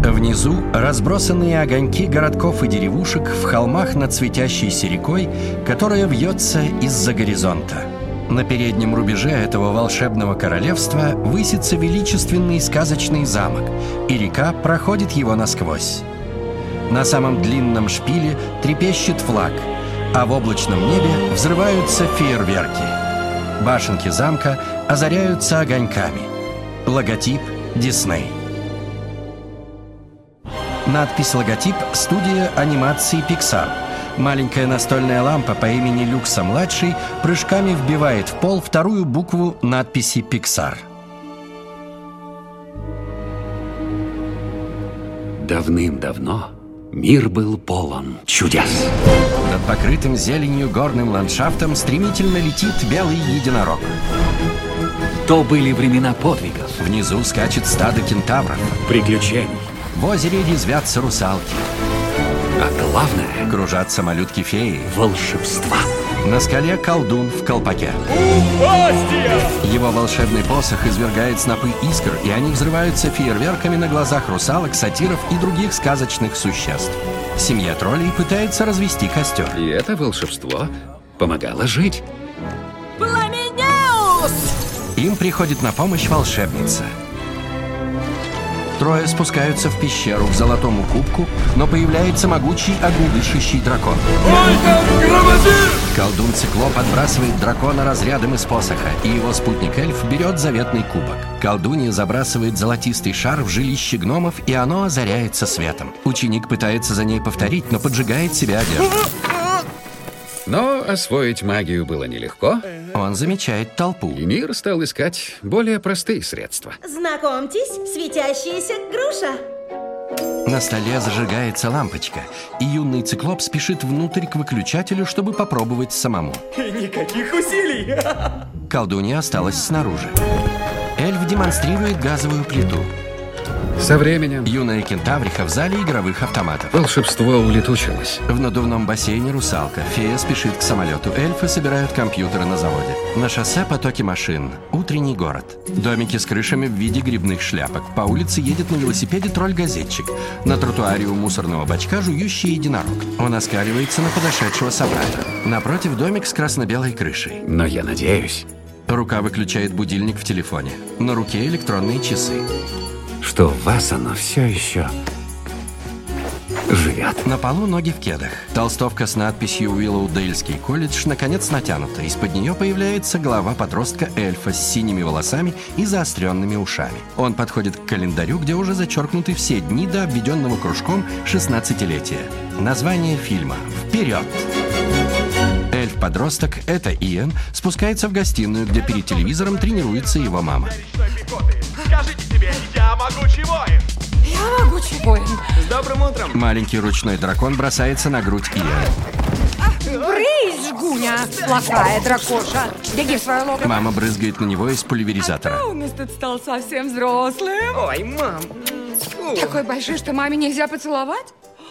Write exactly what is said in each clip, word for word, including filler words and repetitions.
Внизу разбросанные огоньки городков и деревушек в холмах над светящейся рекой, которая вьется из-за горизонта. На переднем рубеже этого волшебного королевства высится величественный сказочный замок, и река проходит его насквозь. На самом длинном шпиле трепещет флаг, а в облачном небе взрываются фейерверки. Башенки замка озаряются огоньками. Логотип Дисней. Надпись «Логотип» — студия анимации Pixar. Маленькая настольная лампа по имени Люкса-младший прыжками вбивает в пол вторую букву надписи Pixar. Давным-давно мир был полон чудес. Над покрытым зеленью горным ландшафтом стремительно летит белый единорог. То были времена подвигов, Внизу скачет стадо кентавров. приключений, В озере резвятся русалки. а главное Кружатся малютки-феи. — волшебства. На скале колдун в колпаке. Его волшебный посох извергает снопы искр, и они взрываются фейерверками на глазах русалок, сатиров и других сказочных существ. Семья троллей пытается развести костер. И это волшебство помогало жить. Им приходит на помощь волшебница. Трое спускаются в пещеру к золотому кубку, но появляется могучий огнедышащий дракон. Колдун-циклоп отбрасывает дракона разрядом из посоха, и его спутник-эльф берет заветный кубок. Колдунья забрасывает золотистый шар в жилище гномов, и оно озаряется светом. Ученик пытается за ней повторить, но поджигает себе одежду. Но освоить магию было нелегко, Он замечает толпу. и мир стал искать более простые средства. Знакомьтесь, светящаяся груша. На столе зажигается лампочка, и юный циклоп спешит внутрь к выключателю, чтобы попробовать самому. Никаких усилий. Колдунья осталась снаружи. Эльф демонстрирует газовую плиту. Со временем Юная кентавриха в зале игровых автоматов. волшебство улетучилось. В надувном бассейне русалка. Фея спешит к самолету. Эльфы собирают компьютеры на заводе. На шоссе потоки машин. Утренний город. Домики с крышами в виде грибных шляпок. По улице едет на велосипеде тролль-газетчик. На тротуаре у мусорного бачка жующий единорог. Он оскаливается на подошедшего собрата. Напротив домик с красно-белой крышей. Но я надеюсь, Рука выключает будильник в телефоне. На руке электронные часы. что в вас оно все еще живет. На полу ноги в кедах. Толстовка с надписью «Уиллоудейльский колледж» наконец натянута. Из-под нее появляется голова подростка-эльфа с синими волосами и заостренными ушами. Он подходит к календарю, где уже зачеркнуты все дни до обведенного кружком шестнадцатилетия. Название фильма «Вперед!». Эльф-подросток, это Иэн, спускается в гостиную, где перед телевизором тренируется его мама. Скажите себе, я могучий воин. Я могучий воин. С добрым утром. Маленький ручной дракон бросается на грудь Иэна. Брысь, жгуня, плохая дракоша. Беги в свое логово. Мама брызгает на него из пульверизатора. У нас тут стал совсем взрослым. Ой, мам. Фу. Такой большой, что маме нельзя поцеловать?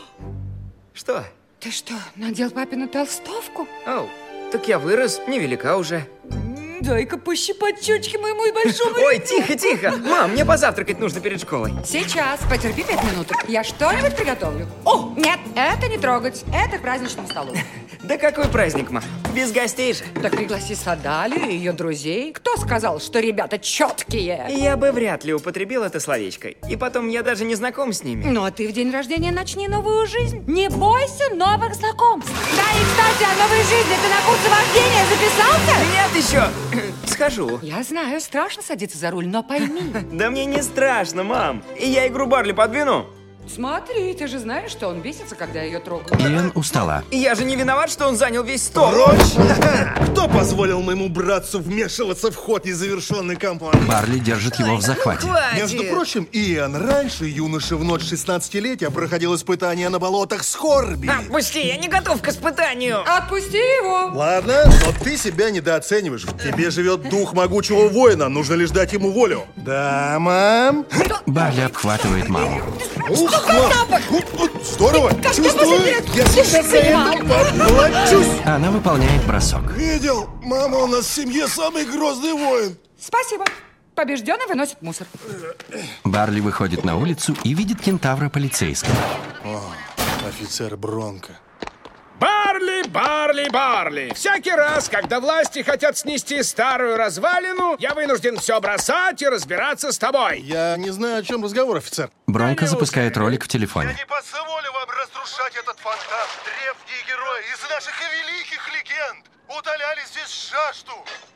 Что? Ты что, надел папину толстовку? Оу, так я вырос, невелика уже. Дай-ка пощипать щечки моему большому. Ой, тихо, тихо. Мам, мне позавтракать нужно перед школой. Сейчас, потерпи пять минут. Я что-нибудь приготовлю. О, нет, это не трогать. Это к праздничному столу. Да какой праздник, мам? Без гостей же. Так пригласи Садалию и ее друзей. Кто сказал, что ребята четкие? Я бы вряд ли употребил это словечко. И потом, я даже не знаком с ними. Ну, а ты в день рождения начни новую жизнь. Не бойся новых знакомств. Да, и, кстати, о новой жизни. Ты на курсы вождения записался? Нет еще. Схожу. Я знаю, страшно садиться за руль, но пойми. Да мне не страшно, мам. И я игру Барли подвину. Смотри, ты же знаешь, что он бесится, когда я ее трогаю. Иэн у стола. И я же не виноват, что он занял весь стол. Прочь! Кто позволил моему братцу вмешиваться в ход незавершенной кампании? Барли держит его в захвате. Между прочим, Иэн, раньше юноше в ночь шестнадцатилетия проходил испытание на болотах Скорби. Отпусти, я не готов к испытанию. Отпусти его. Ладно, но ты себя недооцениваешь. В тебе живет дух могучего воина, нужно лишь дать ему волю. Да, мам? Барли обхватывает маму. Ух, мам! Вот, вот, здорово! Чувствую, я сейчас за это поплачусь! Она выполняет бросок. Видел? Мама у нас в семье самый грозный воин. Спасибо. Побежденный выносит мусор. Барли выходит на улицу и видит кентавра полицейского. О, офицер Бронко. Барли, Барли, Барли! Всякий раз, когда власти хотят снести старую развалину, я вынужден все бросать и разбираться с тобой. Я не знаю, о чем разговор, офицер. Бронко запускает ролик в телефоне. Я не позволю вам разрушать этот фонтан. Древние герои из наших великих легенд утоляли здесь жажду.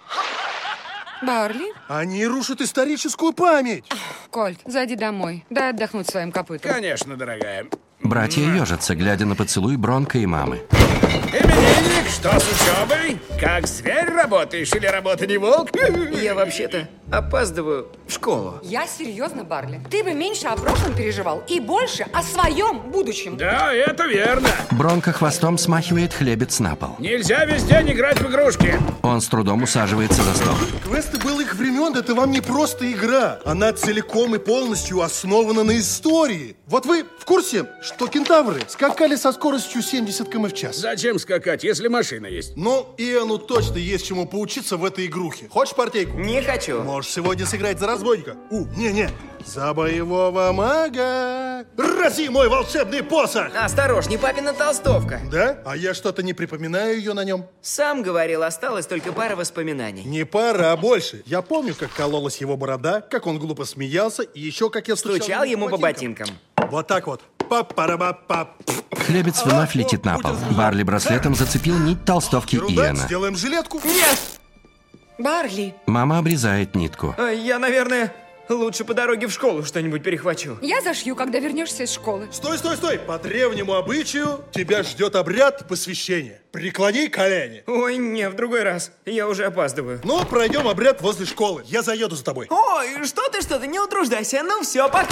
Барли? Они рушат историческую память. Кольт, зайди домой. Дай отдохнуть своим копытом. Конечно, дорогая. Братья ежатся, глядя на поцелуй Бронко и мамы. Именинник, что с учебой? Как зверь работаешь или работа не волк? Я вообще-то опаздываю в школу. Я серьезно, Барли. Ты бы меньше о прошлом переживал и больше о своем будущем. Да, это верно. Бронко хвостом смахивает хлебец на пол. Нельзя весь день играть в игрушки. Он с трудом усаживается за стол. Квесты былых времен — это вам не просто игра. Она целиком и полностью основана на истории. Вот вы в курсе, что кентавры скакали со скоростью семьдесят километров в час? Зачем скакать, если машина есть? Ну, Иэну точно есть чему поучиться в этой игрухе. Хочешь партейку? Не хочу. Можешь сегодня сыграть за разбойника. У, не-не, за боевого мага. Рази мой волшебный посох! Осторожней, папина толстовка. Да? А я что-то не припоминаю ее на нем. Сам говорил, осталась только пара воспоминаний. Не пара, а больше. Я помню, как кололась его борода, как он глупо смеялся, и еще как я стучал, Стучал ему по ботинкам. Вот так вот. Пап-пара-пап-пап. Хлебец вновь летит на пол. Барли браслетом зацепил нить толстовки Ерунда, Иэна. сделаем жилетку. Нет! Барли, Мама обрезает нитку. А, Я, наверное, лучше по дороге в школу что-нибудь перехвачу. я зашью, когда вернешься из школы. Стой, стой, стой! По древнему обычаю тебя ждет обряд посвящения. Преклони колени. Ой, не, в другой раз. Я уже опаздываю. Ну, пройдем обряд возле школы. Я заеду за тобой. Ой, что ты, что ты, не утруждайся. Ну все, пока.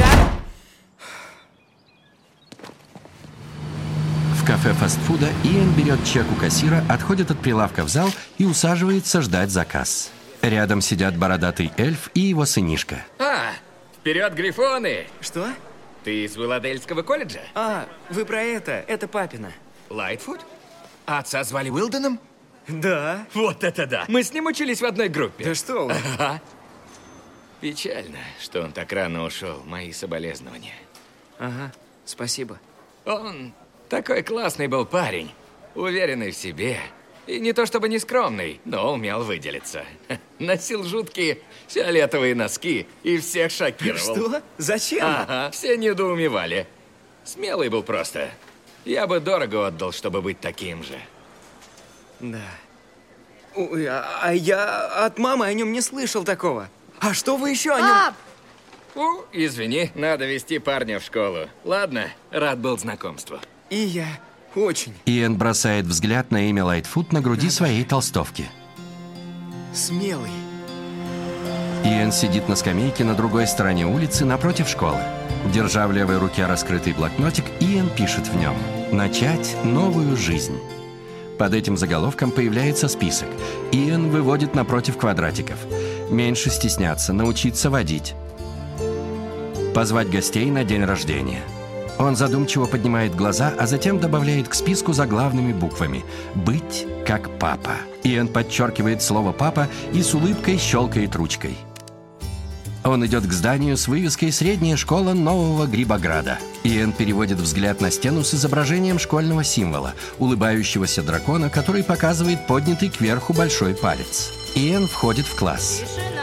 В кафе фастфуда Иэн берет чек у кассира, отходит от прилавка в зал и усаживается ждать заказ. Рядом сидят бородатый эльф и его сынишка. А, вперед, грифоны! Что? Ты из Уилладельского колледжа? А, вы про это. Это папина. Лайтфуд? А отца звали Уилденом? Да. Вот это да! Мы с ним учились в одной группе. Да что вы. Ага. Печально, что он так рано ушел. Мои соболезнования. Ага, спасибо. Он такой классный был парень. Уверенный в себе. И не то чтобы не скромный, но умел выделиться. Носил жуткие фиолетовые носки и всех шокировал. Что? Зачем? Ага, все недоумевали. Смелый был просто. Я бы дорого отдал, чтобы быть таким же. Да. Ой, а, а я от мамы о нем не слышал такого. А что вы еще о нем... Пап! У, извини, надо вести парня в школу. Ладно, рад был знакомству. И я очень Иэн бросает взгляд на имя Лайтфуд на груди своей толстовки. смелый. Иэн сидит на скамейке на другой стороне улицы напротив школы. Держа в левой руке раскрытый блокнотик, Иэн пишет в нем «Начать новую жизнь». Под этим заголовком появляется список. Иэн выводит напротив квадратиков. Меньше стесняться, научиться водить. Позвать гостей на день рождения. Он задумчиво поднимает глаза, а затем добавляет к списку заглавными буквами «Быть как папа». Иэн подчеркивает слово «папа» и с улыбкой щелкает ручкой. Он идет к зданию с вывеской «Средняя школа Нового Грибограда». Иэн переводит взгляд на стену с изображением школьного символа – улыбающегося дракона, который показывает поднятый кверху большой палец. Иэн входит в класс.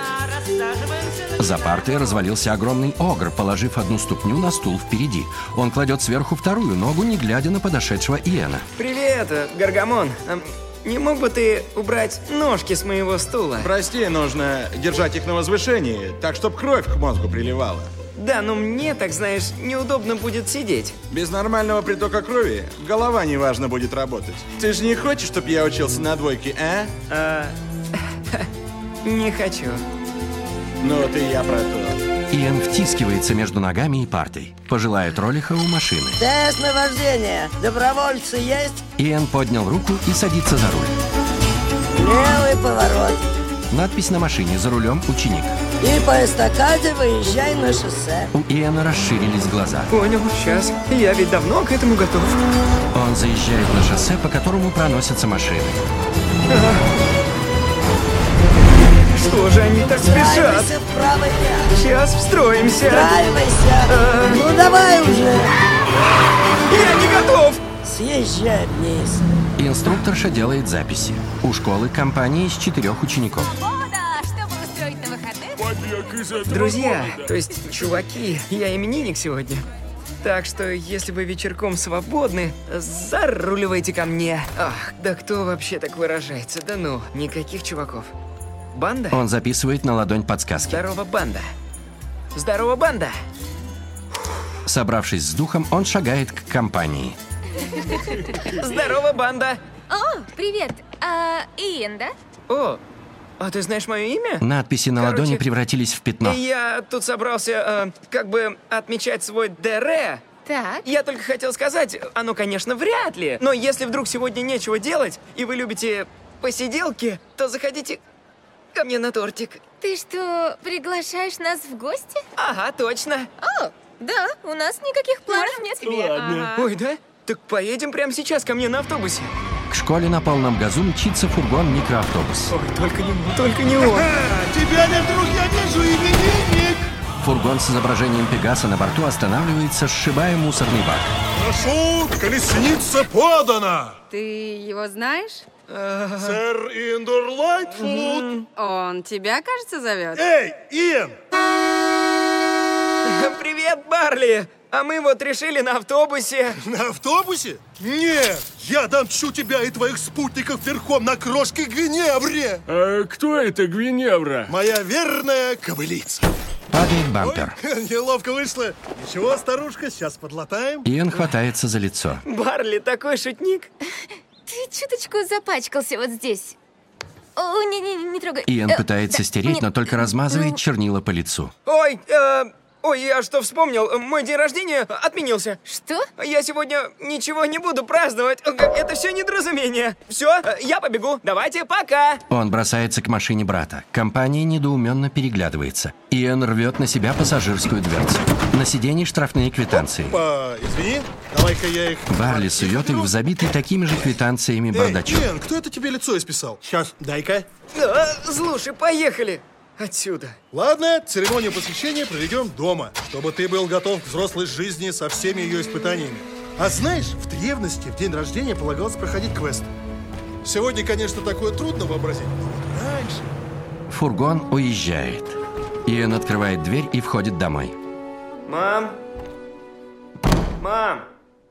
За партой развалился огромный огр, положив одну ступню на стул впереди. Он кладет сверху вторую ногу, не глядя на подошедшего Иэна. Привет, Гаргамон. А, не мог бы ты убрать ножки с моего стула? Прости, нужно держать их на возвышении, так, чтобы кровь к мозгу приливала. Да, но мне, так знаешь, неудобно будет сидеть. Без нормального притока крови голова неважно будет работать. Ты же не хочешь, чтобы я учился на двойке, а? А, не хочу. Ну вот и я про то. Иэн втискивается между ногами и партой. Пожилая троллиха у машины. Тест на вождение. Добровольцы есть? Иэн поднял руку и садится за руль. Левый поворот. Надпись на машине «За рулем ученик». И по эстакаде выезжай на шоссе. У Иэна расширились глаза. Понял, сейчас. Я ведь давно к этому готов. Он заезжает на шоссе, по которому проносятся машины. Что же они так спешат? Встраивайся в правый ряд. Сейчас встроимся. Встраивайся. А. Ну давай уже. Я не готов. Съезжай вниз. Инструкторша делает записи. У школы компания из четырех учеников. Чтобы устроить на выходных. Друзья, то есть чуваки, я именинник сегодня. Так что, если вы вечерком свободны, заруливайте ко мне. Ах, да кто вообще так выражается? Да ну, никаких чуваков. Банда? Он записывает на ладонь подсказки. Здорово, банда. Здорово, банда. Собравшись с духом, он шагает к компании. Здорово, банда. О, привет. А, Иэн, да? О, а ты знаешь мое имя? Надписи на Короче, ладони превратились в пятно. Я тут собрался, э, как бы, отмечать свой ДР. Так. Я только хотел сказать, оно, конечно, вряд ли. Но если вдруг сегодня нечего делать, и вы любите посиделки, то заходите ко мне на тортик. Ты что, приглашаешь нас в гости? Ага, точно. О, да, у нас никаких планов нет. Ладно. Ой, да? Так поедем прямо сейчас ко мне на автобусе. К школе на полном газу мчится фургон микроавтобус. Ой, только не он, только не он. Тебя, вдруг я вижу, именинник! Фургон с изображением Пегаса на борту останавливается, сшибая мусорный бак. Прошу, колесница подана! Ты его знаешь? Сэр Индор Лайтфуд. Он тебя, кажется, зовет? Эй, Иэн! Привет, Барли! А мы вот решили на автобусе. На автобусе? Нет! Я домчу тебя и твоих спутников верхом на крошке Гвиневре! А кто это Гвиневра? Моя верная кобылица. Падает бампер. Ой, неловко вышло. Ничего, старушка, сейчас подлатаем. Иэн хватается за лицо. Барли такой шутник. Ты чуточку запачкался вот здесь. О, не-не, не трогай. Иэн Э, пытается да, стереть, нет, но только размазывает ну, чернила по лицу. Ой, э, ой, я что вспомнил? Мой день рождения отменился. Что? Я сегодня ничего не буду праздновать. Это все недоразумение. Все, я побегу. Давайте, пока. Он бросается к машине брата. Компания недоуменно переглядывается. Иэн рвет на себя пассажирскую дверцу. На сиденье штрафные квитанции. Опа, извини, давай-ка я их... Барли сует их в забитый такими же квитанциями бардачок. Эй, Иэн, кто это тебе лицо исписал? Сейчас, дай-ка. А, слушай, поехали. Отсюда. Ладно, церемонию посвящения проведем дома, чтобы ты был готов к взрослой жизни со всеми ее испытаниями. А знаешь, в древности в день рождения полагалось проходить квест. Сегодня, конечно, такое трудно вообразить, но вот раньше... Фургон уезжает. Иэн открывает дверь и входит домой. Мам? Мам?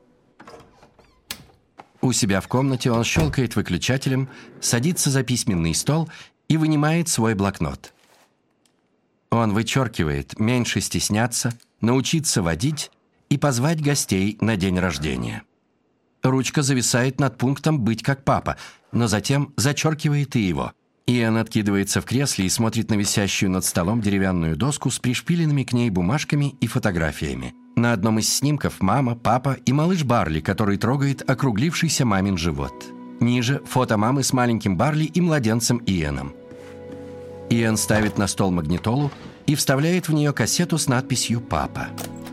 У себя в комнате он щелкает выключателем, садится за письменный стол и вынимает свой блокнот. Он вычеркивает «меньше стесняться», «научиться водить» и «позвать гостей на день рождения». Ручка зависает над пунктом «быть как папа», но затем зачеркивает и его. Иэн откидывается в кресле и смотрит на висящую над столом деревянную доску с пришпиленными к ней бумажками и фотографиями. На одном из снимков мама, папа и малыш Барли, который трогает округлившийся мамин живот. Ниже фото мамы с маленьким Барли и младенцем Иэном. Иэн ставит на стол магнитолу и вставляет в нее кассету с надписью «Папа».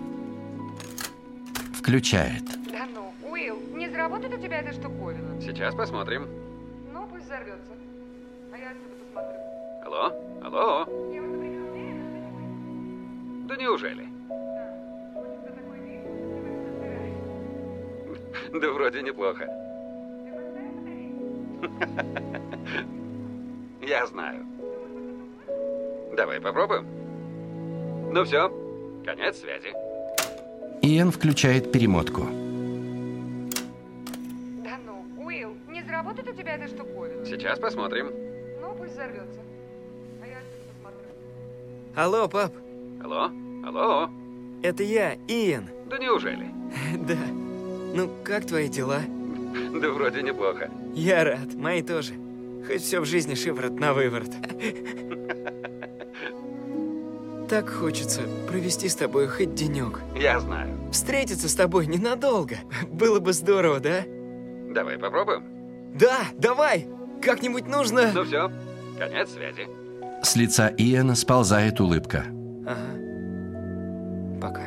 Включает. Да ну, Уилл, не заработает у тебя эта штуковина? Сейчас посмотрим. Ну, пусть взорвется. А я отсюда посмотрю. Алло? Алло? Я вот, например, уверена, что не Да неужели? Да вроде неплохо. Я знаю. Давай попробуем. Ну все, конец связи. Иэн включает перемотку. Да ну, Уилл, не заработает у тебя эта штуковина? Сейчас посмотрим. Ну, пусть взорвется. А я отсюда посмотрю. Алло, пап. Алло? Алло? Это я, Иэн. Да неужели? Да. Ну, как твои дела? Да вроде неплохо. Я рад, мои тоже. Хоть все в жизни шиворот на выворот. Так хочется провести с тобой хоть денек. Я знаю. Встретиться с тобой ненадолго. Было бы здорово, да? Давай попробуем. Да, давай. Как-нибудь нужно... Ну все, конец связи. С лица Иэна сползает улыбка. Ага. Пока.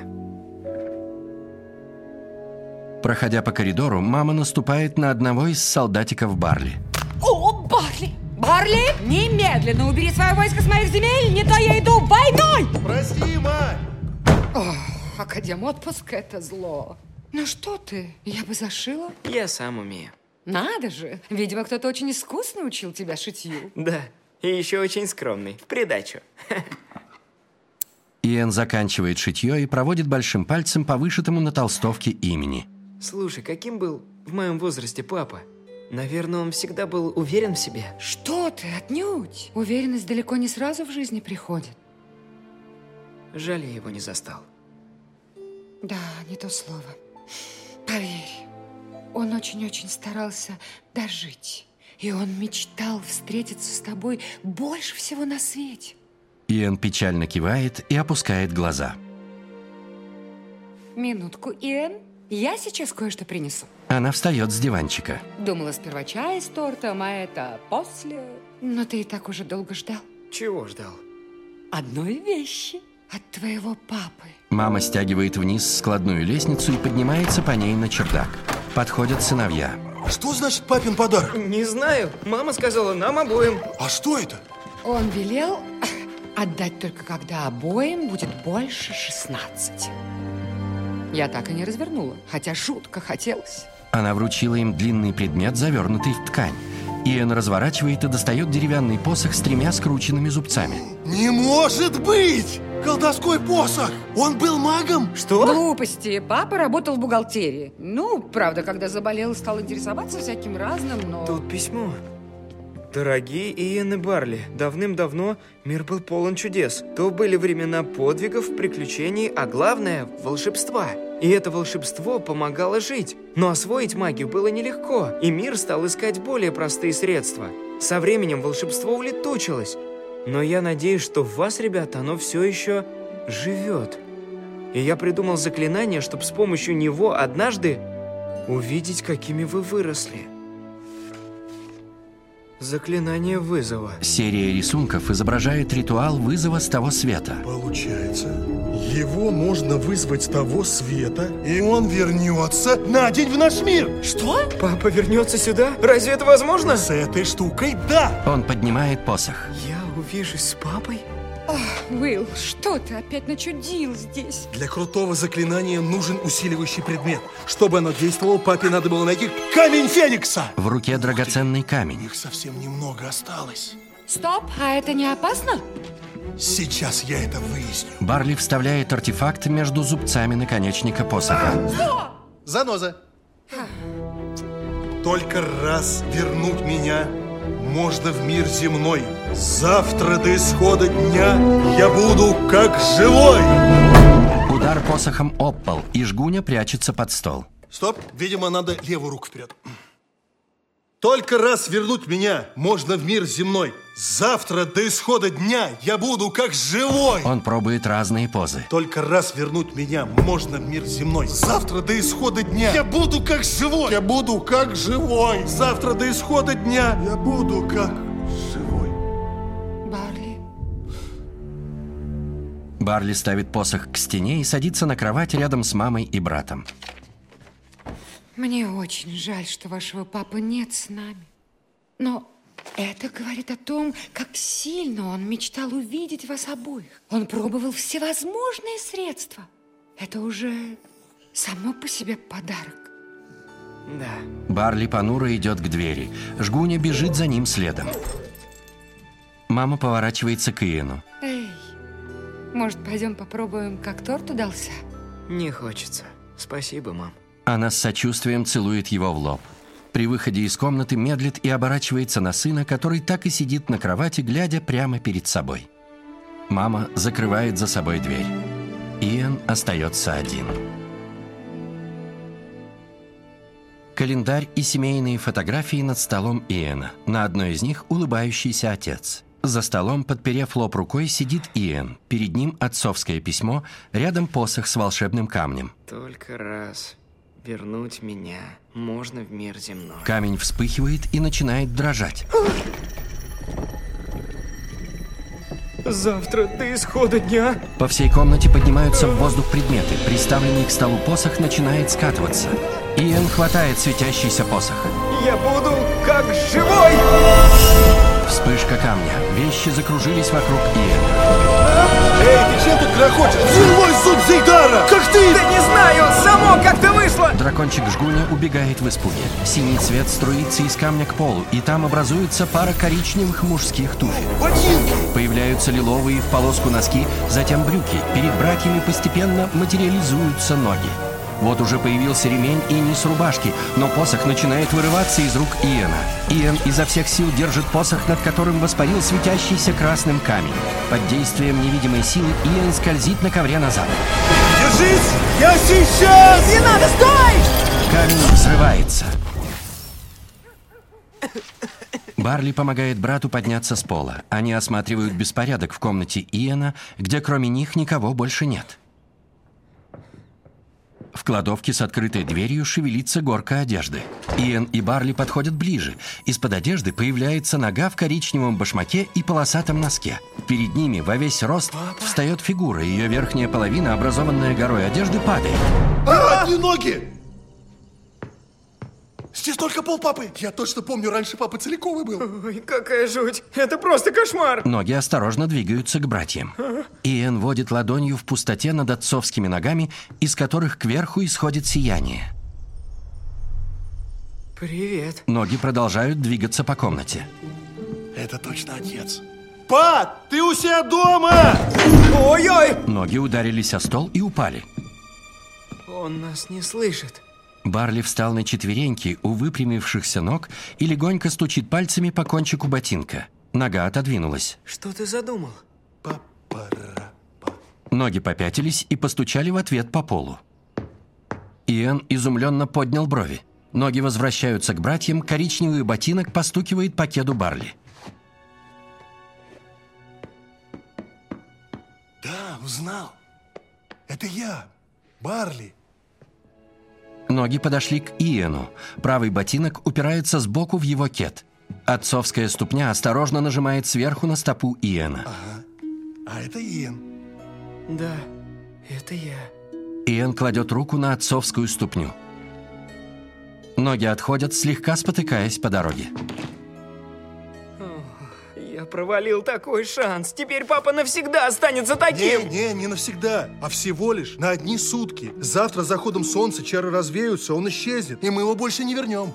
Проходя по коридору, мама наступает на одного из солдатиков Барли. О, Барли! Барли, немедленно убери свое войско с моих земель, не то я иду войной! Прости, мать! Ох, академ-отпуск — это зло. Ну что ты, я бы зашила. Я сам умею. Надо же, видимо, кто-то очень искусно учил тебя шитью. Да, и еще очень скромный, в придачу. Иэн заканчивает шитье и проводит большим пальцем по вышитому на толстовке имени. Слушай, каким был в моем возрасте папа? Наверное, он всегда был уверен в себе. Что ты, отнюдь. Уверенность далеко не сразу в жизни приходит. Жаль, я его не застал. Да, не то слово. Поверь, он очень-очень старался дожить. И он мечтал встретиться с тобой больше всего на свете. Иэн печально кивает и опускает глаза. Минутку, Иэн. Я сейчас кое-что принесу. Она встает с диванчика. Думала, сперва чай с тортом, а это после. Но ты и так уже долго ждал. Чего ждал? Одной вещи. От твоего папы. Мама стягивает вниз складную лестницу и поднимается по ней на чердак. Подходят сыновья. Что значит папин подарок? Не знаю. Мама сказала нам обоим. А что это? Он велел отдать только когда обоим будет больше шестнадцати. Я так и не развернула, хотя жутко хотелось. Она вручила им длинный предмет, завернутый в ткань. Иэн разворачивает и достает деревянный посох с тремя скрученными зубцами. Не может быть! Колдовской посох! Он был магом? Что? Глупости. Папа работал в бухгалтерии. Ну, правда, когда заболел, стал интересоваться всяким разным, но... Тут письмо. Дорогие Иэн и Барли, давным-давно мир был полон чудес. То были времена подвигов, приключений, а главное – волшебства. И это волшебство помогало жить. Но освоить магию было нелегко, и мир стал искать более простые средства. Со временем волшебство улетучилось. Но я надеюсь, что в вас, ребята, оно все еще живет. И я придумал заклинание, чтобы с помощью него однажды увидеть, какими вы выросли. Заклинание вызова. Серия рисунков изображает ритуал вызова с того света. Получается, его можно вызвать с того света, и он вернется на день в наш мир. Что? Папа вернется сюда? Разве это возможно? С этой штукой, да. Он поднимает посох. Я увижусь с папой? Ох, Уилл, что ты опять начудил здесь? Для крутого заклинания нужен усиливающий предмет. Чтобы оно действовало, папе надо было найти камень Феникса. В руке драгоценный камень. Их совсем немного осталось. Стоп, а это не опасно? Сейчас я это выясню. Барли вставляет артефакт между зубцами наконечника посоха. Что? Заноза. Только раз вернуть меня можно в мир земной. Завтра до исхода дня я буду как живой. Удар посохом об пол, и Жгуня прячется под стол. Стоп, видимо, надо левую руку вперед. Только раз вернуть меня можно в мир земной. Завтра до исхода дня я буду как живой. Он пробует разные позы. Только раз вернуть меня можно в мир земной. Завтра до исхода дня я буду как живой. Я буду как живой. Завтра до исхода дня я буду как живой. Барли. Барли ставит посох к стене и садится на кровать рядом с мамой и братом. Мне очень жаль, что вашего папы нет с нами. Но это говорит о том, как сильно он мечтал увидеть вас обоих. Он пробовал всевозможные средства. Это уже само по себе подарок. Да. Барли понуро идет к двери. Жгуня бежит за ним следом. Мама поворачивается к Иэну. Эй, может, пойдем попробуем, как торт удался? Не хочется. Спасибо, мам. Она с сочувствием целует его в лоб. При выходе из комнаты медлит и оборачивается на сына, который так и сидит на кровати, глядя прямо перед собой. Мама закрывает за собой дверь. Иэн остается один. Календарь и семейные фотографии над столом Иэна. На одной из них улыбающийся отец. За столом, подперев лоб рукой, сидит Иэн. Перед ним отцовское письмо, рядом посох с волшебным камнем. Только раз вернуть меня можно в мир земной. Камень вспыхивает и начинает дрожать. Завтра до исхода дня. По всей комнате поднимаются в воздух предметы. Приставленный к столу посох начинает скатываться. Иэн хватает светящийся посох. Я буду как живой! Вспышка камня. Вещи закружились вокруг Иэна. Эй, ты чем тут грохочешь? Зимой суд Зейдара! Как ты? Да не знаю, само как-то вышло! Дракончик Жгуня убегает в испуге. Синий цвет струится из камня к полу, и там образуется пара коричневых мужских туфель. Ботинки! Появляются лиловые в полоску носки, затем брюки. Перед братьями постепенно материализуются ноги. Вот уже появился ремень и низ рубашки, но посох начинает вырываться из рук Иэна. Иэн изо всех сил держит посох, над которым воспарил светящийся красным камень. Под действием невидимой силы Иэн скользит на ковре назад. Держись! Я сейчас! Не надо, стой! Камень взрывается. Барли помогает брату подняться с пола. Они осматривают беспорядок в комнате Иэна, где кроме них никого больше нет. В кладовке с открытой дверью шевелится горка одежды. Иэн и Барли подходят ближе. Из-под одежды появляется нога в коричневом башмаке и полосатом носке. Перед ними во весь рост встает фигура. Ее верхняя половина, образованная горой одежды, падает. А, одни ноги! Здесь только пол папы. Я точно помню, раньше папа целиковый был. Ой, какая жуть. Это просто кошмар. Ноги осторожно двигаются к братьям. Иэн водит ладонью в пустоте над отцовскими ногами, из которых кверху исходит сияние. Привет. Ноги продолжают двигаться по комнате. Это точно отец. Па, ты у себя дома? Ой-ой! Ноги ударились о стол и упали. Он нас не слышит. Барли встал на четвереньки у выпрямившихся ног и легонько стучит пальцами по кончику ботинка. Нога отодвинулась. Что ты задумал? Ноги попятились и постучали в ответ по полу. Иэн изумленно поднял брови. Ноги возвращаются к братьям, коричневый ботинок постукивает по кеду Барли. Да, узнал. Это я, Барли. Ноги подошли к Иэну. Правый ботинок упирается сбоку в его кед. Отцовская ступня осторожно нажимает сверху на стопу Иэна. Ага. А это Иэн. Да, это я. Иэн кладет руку на отцовскую ступню. Ноги отходят, слегка спотыкаясь по дороге. Я провалил такой шанс. Теперь папа навсегда останется таким. Не, не, не навсегда, а всего лишь на одни сутки. Завтра с заходом солнца чары развеются, он исчезнет, и мы его больше не вернем.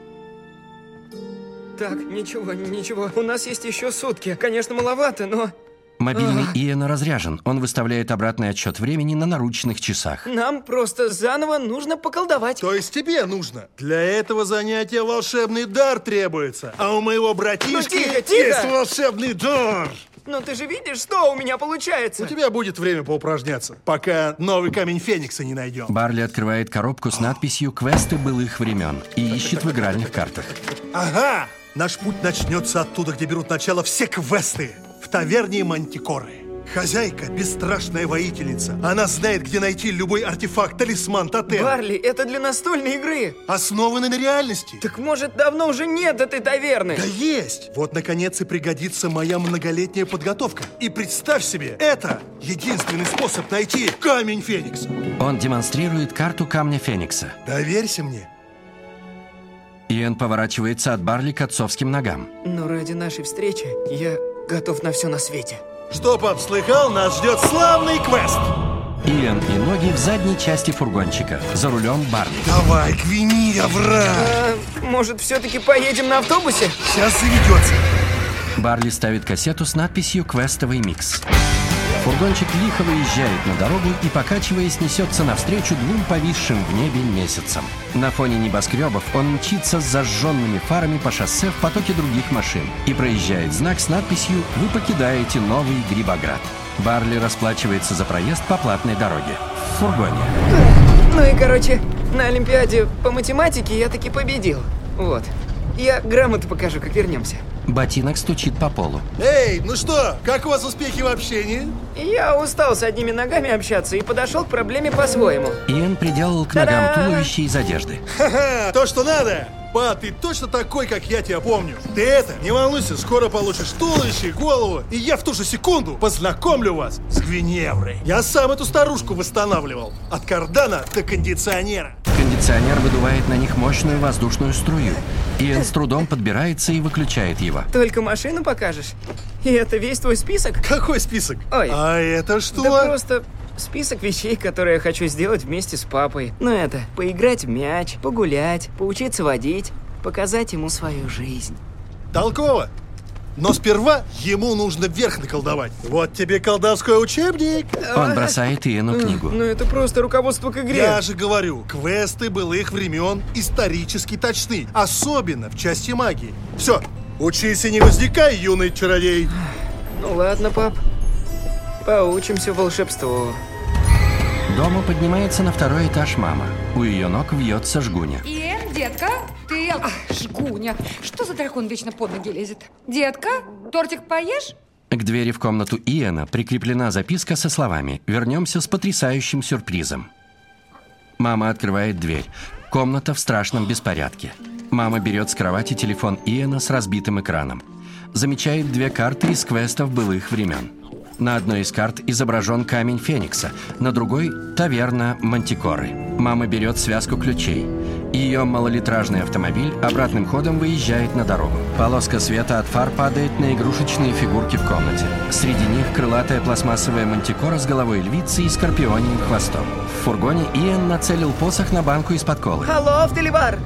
Так, ничего, ничего. У нас есть еще сутки. Конечно, маловато, но... Мобильный Иэна разряжен. Он выставляет обратный отсчет времени на наручных часах. Нам просто заново нужно поколдовать. То есть тебе нужно? Для этого занятия волшебный дар требуется. А у моего братишки ну, тихо, тихо. есть волшебный дар. Ну ты же видишь, что у меня получается. У тебя будет время поупражняться, пока новый камень Феникса не найдем. Барли открывает коробку с надписью «Квесты былых времен» и ищет в игральных картах. Ага! Наш путь начнется оттуда, где берут начало все квесты. В таверне Мантикоры. Хозяйка – бесстрашная воительница. Она знает, где найти любой артефакт, талисман, тотем. Барли, это для настольной игры. Основаны на реальности. Так может, давно уже нет этой таверны? Да есть! Вот, наконец, и пригодится моя многолетняя подготовка. И представь себе, это единственный способ найти камень Феникса. Он демонстрирует карту камня Феникса. Доверься мне. Иэн поворачивается от Барли к отцовским ногам. Но ради нашей встречи я готов на все на свете. Что, пап, слыхал? Нас ждет славный квест! Иэн и ноги в задней части фургончика. За рулем Барли. Давай, к вини, я враг! А, может, все-таки поедем на автобусе? Сейчас заведется. Барли ставит кассету с надписью «Квестовый микс». Фургончик лихо выезжает на дорогу и, покачиваясь, несется навстречу двум повисшим в небе месяцам. На фоне небоскребов он мчится с зажженными фарами по шоссе в потоке других машин и проезжает знак с надписью «Вы покидаете Новый Грибоград». Барли расплачивается за проезд по платной дороге. В фургоне. Ну и, короче, на Олимпиаде по математике я таки победил. Вот. Я грамоту покажу, как вернемся. Ботинок стучит по полу. Эй, ну что, как у вас успехи в общении? Я устал с одними ногами общаться и подошел к проблеме по-своему. Иэн приделал к ногам туловище из одежды. Ха-ха, то, что надо! Па, ты точно такой, как я тебя помню. Ты это, не волнуйся, скоро получишь туловище и голову, и я в ту же секунду познакомлю вас с Гвиневрой. Я сам эту старушку восстанавливал. От кардана до кондиционера. Кондиционер выдувает на них мощную воздушную струю. Иэн с трудом подбирается и выключает его. Только машину покажешь? И это весь твой список? Какой список? Ой. А это что? Да просто список вещей, которые я хочу сделать вместе с папой. Ну это, поиграть в мяч, погулять, поучиться водить, показать ему свою жизнь. Толково. Но сперва ему нужно вверх наколдовать. Вот тебе колдовской учебник. Он бросает Иэну книгу. Ну это просто руководство к игре. Я же говорю, квесты былых времен исторически точны. Особенно в части магии. Все, учись и не возникай, юный чародей. Ну ладно, пап. Поучимся волшебству. Дома поднимается на второй этаж мама. У ее ног вьется Жгуня. Иэн, детка, ты... Ах, Жгуня, что за дракон вечно под ноги лезет? Детка, тортик поешь? К двери в комнату Иэна прикреплена записка со словами «Вернемся с потрясающим сюрпризом». Мама открывает дверь. Комната в страшном беспорядке. Мама берет с кровати телефон Иэна с разбитым экраном. Замечает две карты из квестов былых времен. На одной из карт изображен камень Феникса, на другой – таверна Мантикоры. Мама берет связку ключей. Ее малолитражный автомобиль обратным ходом выезжает на дорогу. Полоска света от фар падает на игрушечные фигурки в комнате. Среди них крылатая пластмассовая Мантикора с головой львицы и скорпионьим хвостом. В фургоне Иэн нацелил посох на банку из-под колы. Алло, в Деливар!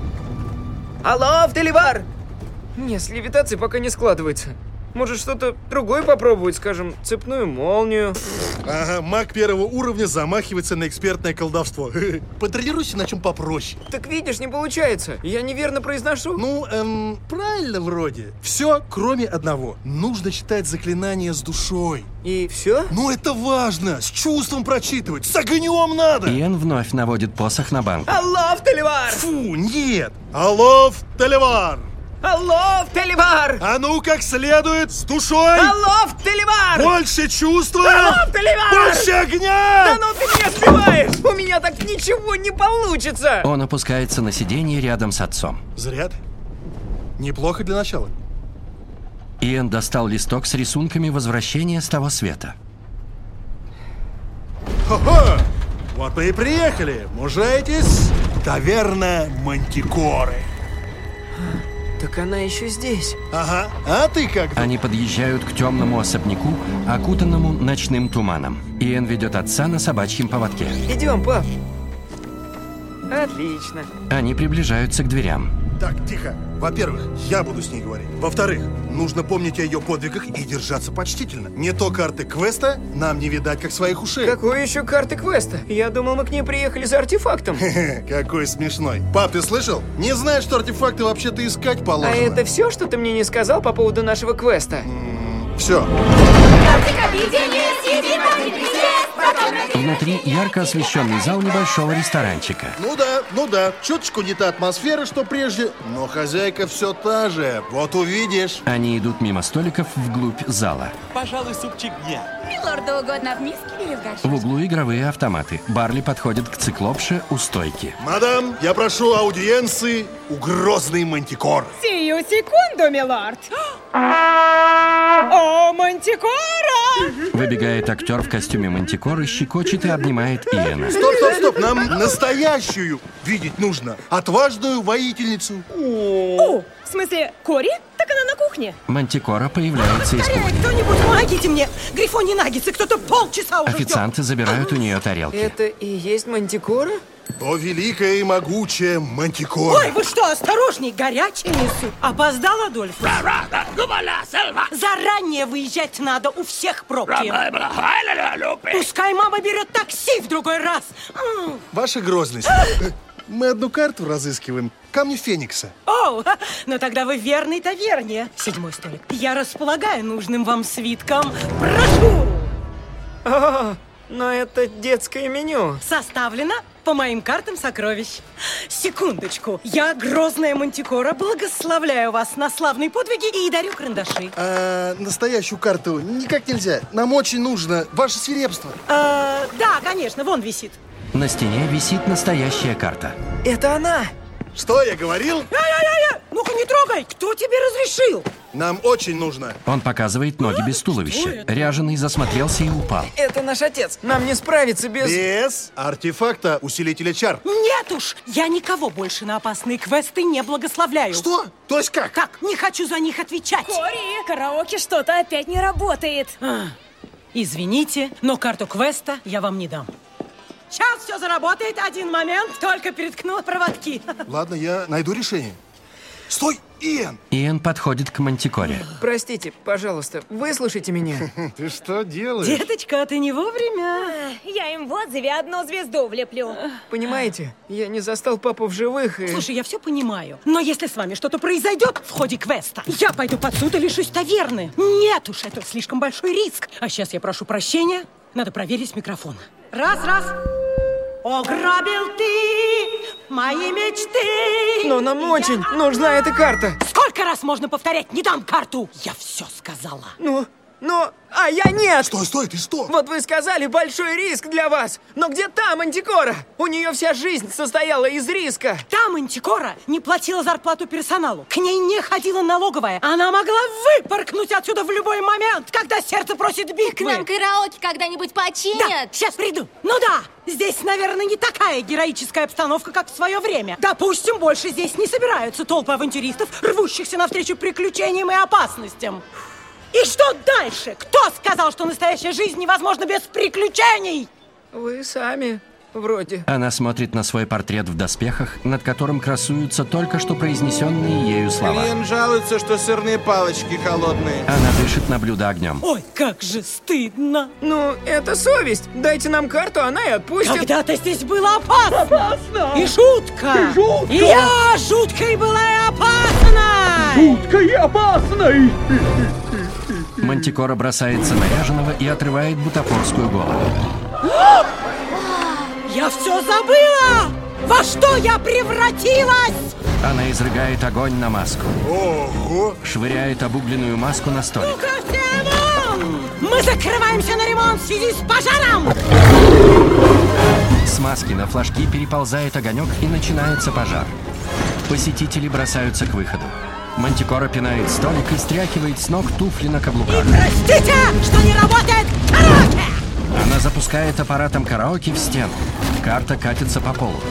Алло, в Деливар! Не, с левитацией пока не складывается. Может, что-то другое попробовать, скажем, цепную молнию? Ага, маг первого уровня замахивается на экспертное колдовство. Потренируйся на чем попроще. Так видишь, не получается. Я неверно произношу. Ну, эм, правильно вроде. Все, кроме одного. Нужно читать заклинания с душой. И все? Ну, это важно. С чувством прочитывать. С огнем надо. Иэн вновь наводит посох на банку. Алло, в Деливар! Фу, нет. Алло, в Деливар! Алло, в Деливар! А ну, как следует, с душой! Алло, в Деливар! Больше чувства! Алло, в Деливар! Больше огня! Да ну ты меня сбиваешь! У меня так ничего не получится! Он опускается на сиденье рядом с отцом. Зря ты. Неплохо для начала. Иэн достал листок с рисунками возвращения с того света. Хо-хо! Вот мы и приехали. Мужайтесь. Таверна Мантикоры. Так она еще здесь. Ага. А ты как? Они подъезжают к темному особняку, окутанному ночным туманом. Иэн ведет отца на собачьем поводке. Идем, пап. Отлично. Они приближаются к дверям. Так, тихо. Во-первых, я буду с ней говорить. Во-вторых, нужно помнить о ее подвигах и держаться почтительно. Не то карты квеста нам не видать, как своих ушей. Какой еще карты квеста? Я думал, мы к ней приехали за артефактом. Какой смешной. Пап, ты слышал? Не знаешь, что артефакты вообще-то искать положено. А это все, что ты мне не сказал по поводу нашего квеста? Все. Внутри ярко освещенный зал небольшого ресторанчика. Ну да, ну да, чуточку не та атмосфера, что прежде, но хозяйка все та же, вот увидишь. Они идут мимо столиков вглубь зала. Пожалуй, супчик дня. Милорду угодно в миске или в горшке? В углу игровые автоматы. Барли подходит к циклопше у стойки. Мадам, я прошу аудиенции у грозной Мантикоры. Сию секунду, милорд. О, Мантикора! Выбегает актер в костюме Мантикоры, щекочет и обнимает Иэна. Стоп, стоп, стоп, нам настоящую видеть нужно. Отважную воительницу. О, в смысле, Кори? Так она на кухне. Мантикора появляется из кухни. Кто-нибудь, помогите мне! Грифони наггетсы, кто-то полчаса уже Официанты забирают у нее тарелки. Это и есть Мантикора? О, великая и могучая Мантикора. Ой, вы что, осторожней, горячее несу. Опоздал, Адольф? Заранее выезжать надо, у всех пробки. Пускай мама берет такси в другой раз. Ваша грозность. Мы одну карту разыскиваем. Камни Феникса. О, ну тогда вы в верной таверне. Седьмой столик. Я располагаю нужным вам свитком. Прошу! О, но это детское меню. Составлено по моим картам сокровищ. Секундочку. Я, грозная Мантикора, благословляю вас на славные подвиги и дарю карандаши. А, настоящую карту никак нельзя. Нам очень нужно ваше свирепство. А, да, конечно, вон висит. На стене висит настоящая карта. Это она! Что я говорил? Ай-яй-яй! Ну-ка не трогай! Кто тебе разрешил? Нам очень нужно. Он показывает ноги без туловища. Ряженый засмотрелся и упал. Это наш отец. Нам не справиться без... Без артефакта усилителя чар. Нет уж, я никого больше на опасные квесты не благословляю. Что? То есть как? Как? Не хочу за них отвечать. Кори, караоке что-то опять не работает. А, извините, но карту квеста я вам не дам. Сейчас все заработает, один момент, только переткнула проводки. Ладно, я найду решение. Стой, Иэн! Иэн подходит к Мантикоре. Простите, пожалуйста, выслушайте меня. Ты что делаешь? Деточка, ты не вовремя. Я им в отзыве одну звезду влеплю. Понимаете, я не застал папу в живых и... Слушай, я все понимаю, но если с вами что-то произойдет в ходе квеста, я пойду под суд и лишусь таверны. Нет уж, это слишком большой риск. А сейчас я прошу прощения, надо проверить микрофон. Раз, раз. Ограбил ты мои мечты. Но нам очень нужна эта карта. Сколько раз можно повторять? Не дам карту. Я все сказала. Ну, ну, а я нет. Стой, стой, ты что? Вот вы сказали, большой риск для вас. Но где та Мантикора? У нее вся жизнь состояла из риска. Та Мантикора не платила зарплату персоналу. К ней не ходила налоговая. Она могла выпоркнуть отсюда в любой момент, когда сердце просит битвы. К нам караоке когда-нибудь починят. Да, сейчас приду. Ну да, здесь, наверное, не такая героическая обстановка, как в свое время. Допустим, больше здесь не собираются толпы авантюристов, рвущихся навстречу приключениям и опасностям. И что дальше? Кто сказал, что настоящая жизнь невозможна без приключений? Вы сами, вроде. Она смотрит на свой портрет в доспехах, над которым красуются только что произнесенные ею слова. Клиент жалуется, что сырные палочки холодные. Она дышит на блюдо огнем. Ой, как же стыдно. Ну, это совесть. Дайте нам карту, она и отпустит. Когда-то здесь было опасно. Опасно. И жутко. И жутко. И я жуткой была и опасной. Жуткой и опасной. Мантикора бросается на ряженого и отрывает бутафорскую голову. Я все забыла! Во что я превратилась? Она изрыгает огонь на маску. Ого! Швыряет обугленную маску на столик. Ну-ка все вон! Мы закрываемся на ремонт в связи с пожаром! С маски на флажки переползает огонек и начинается пожар. Посетители бросаются к выходу. Мантикора пинает столик и стряхивает с ног туфли на каблуках. И простите, что не работает караоке! Она запускает аппаратом караоке в стену. Карта катится по полу.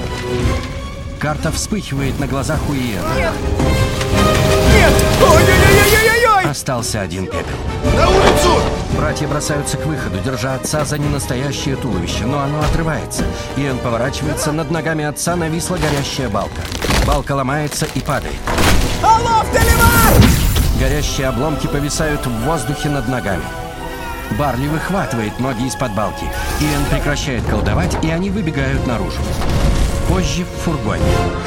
Карта вспыхивает на глазах у Иэна. Нет! Нет! Ой-ой-ой-ой-ой-ой! Остался один пепел. На улицу! Братья бросаются к выходу, держа отца за ненастоящее туловище, но оно отрывается. Иэн поворачивается, над ногами отца нависла горящая балка. Балка ломается и падает. Алло, Деливар! Горящие обломки повисают в воздухе над ногами. Барли выхватывает ноги из-под балки. Иэн прекращает колдовать, и они выбегают наружу. Позже в фургоне.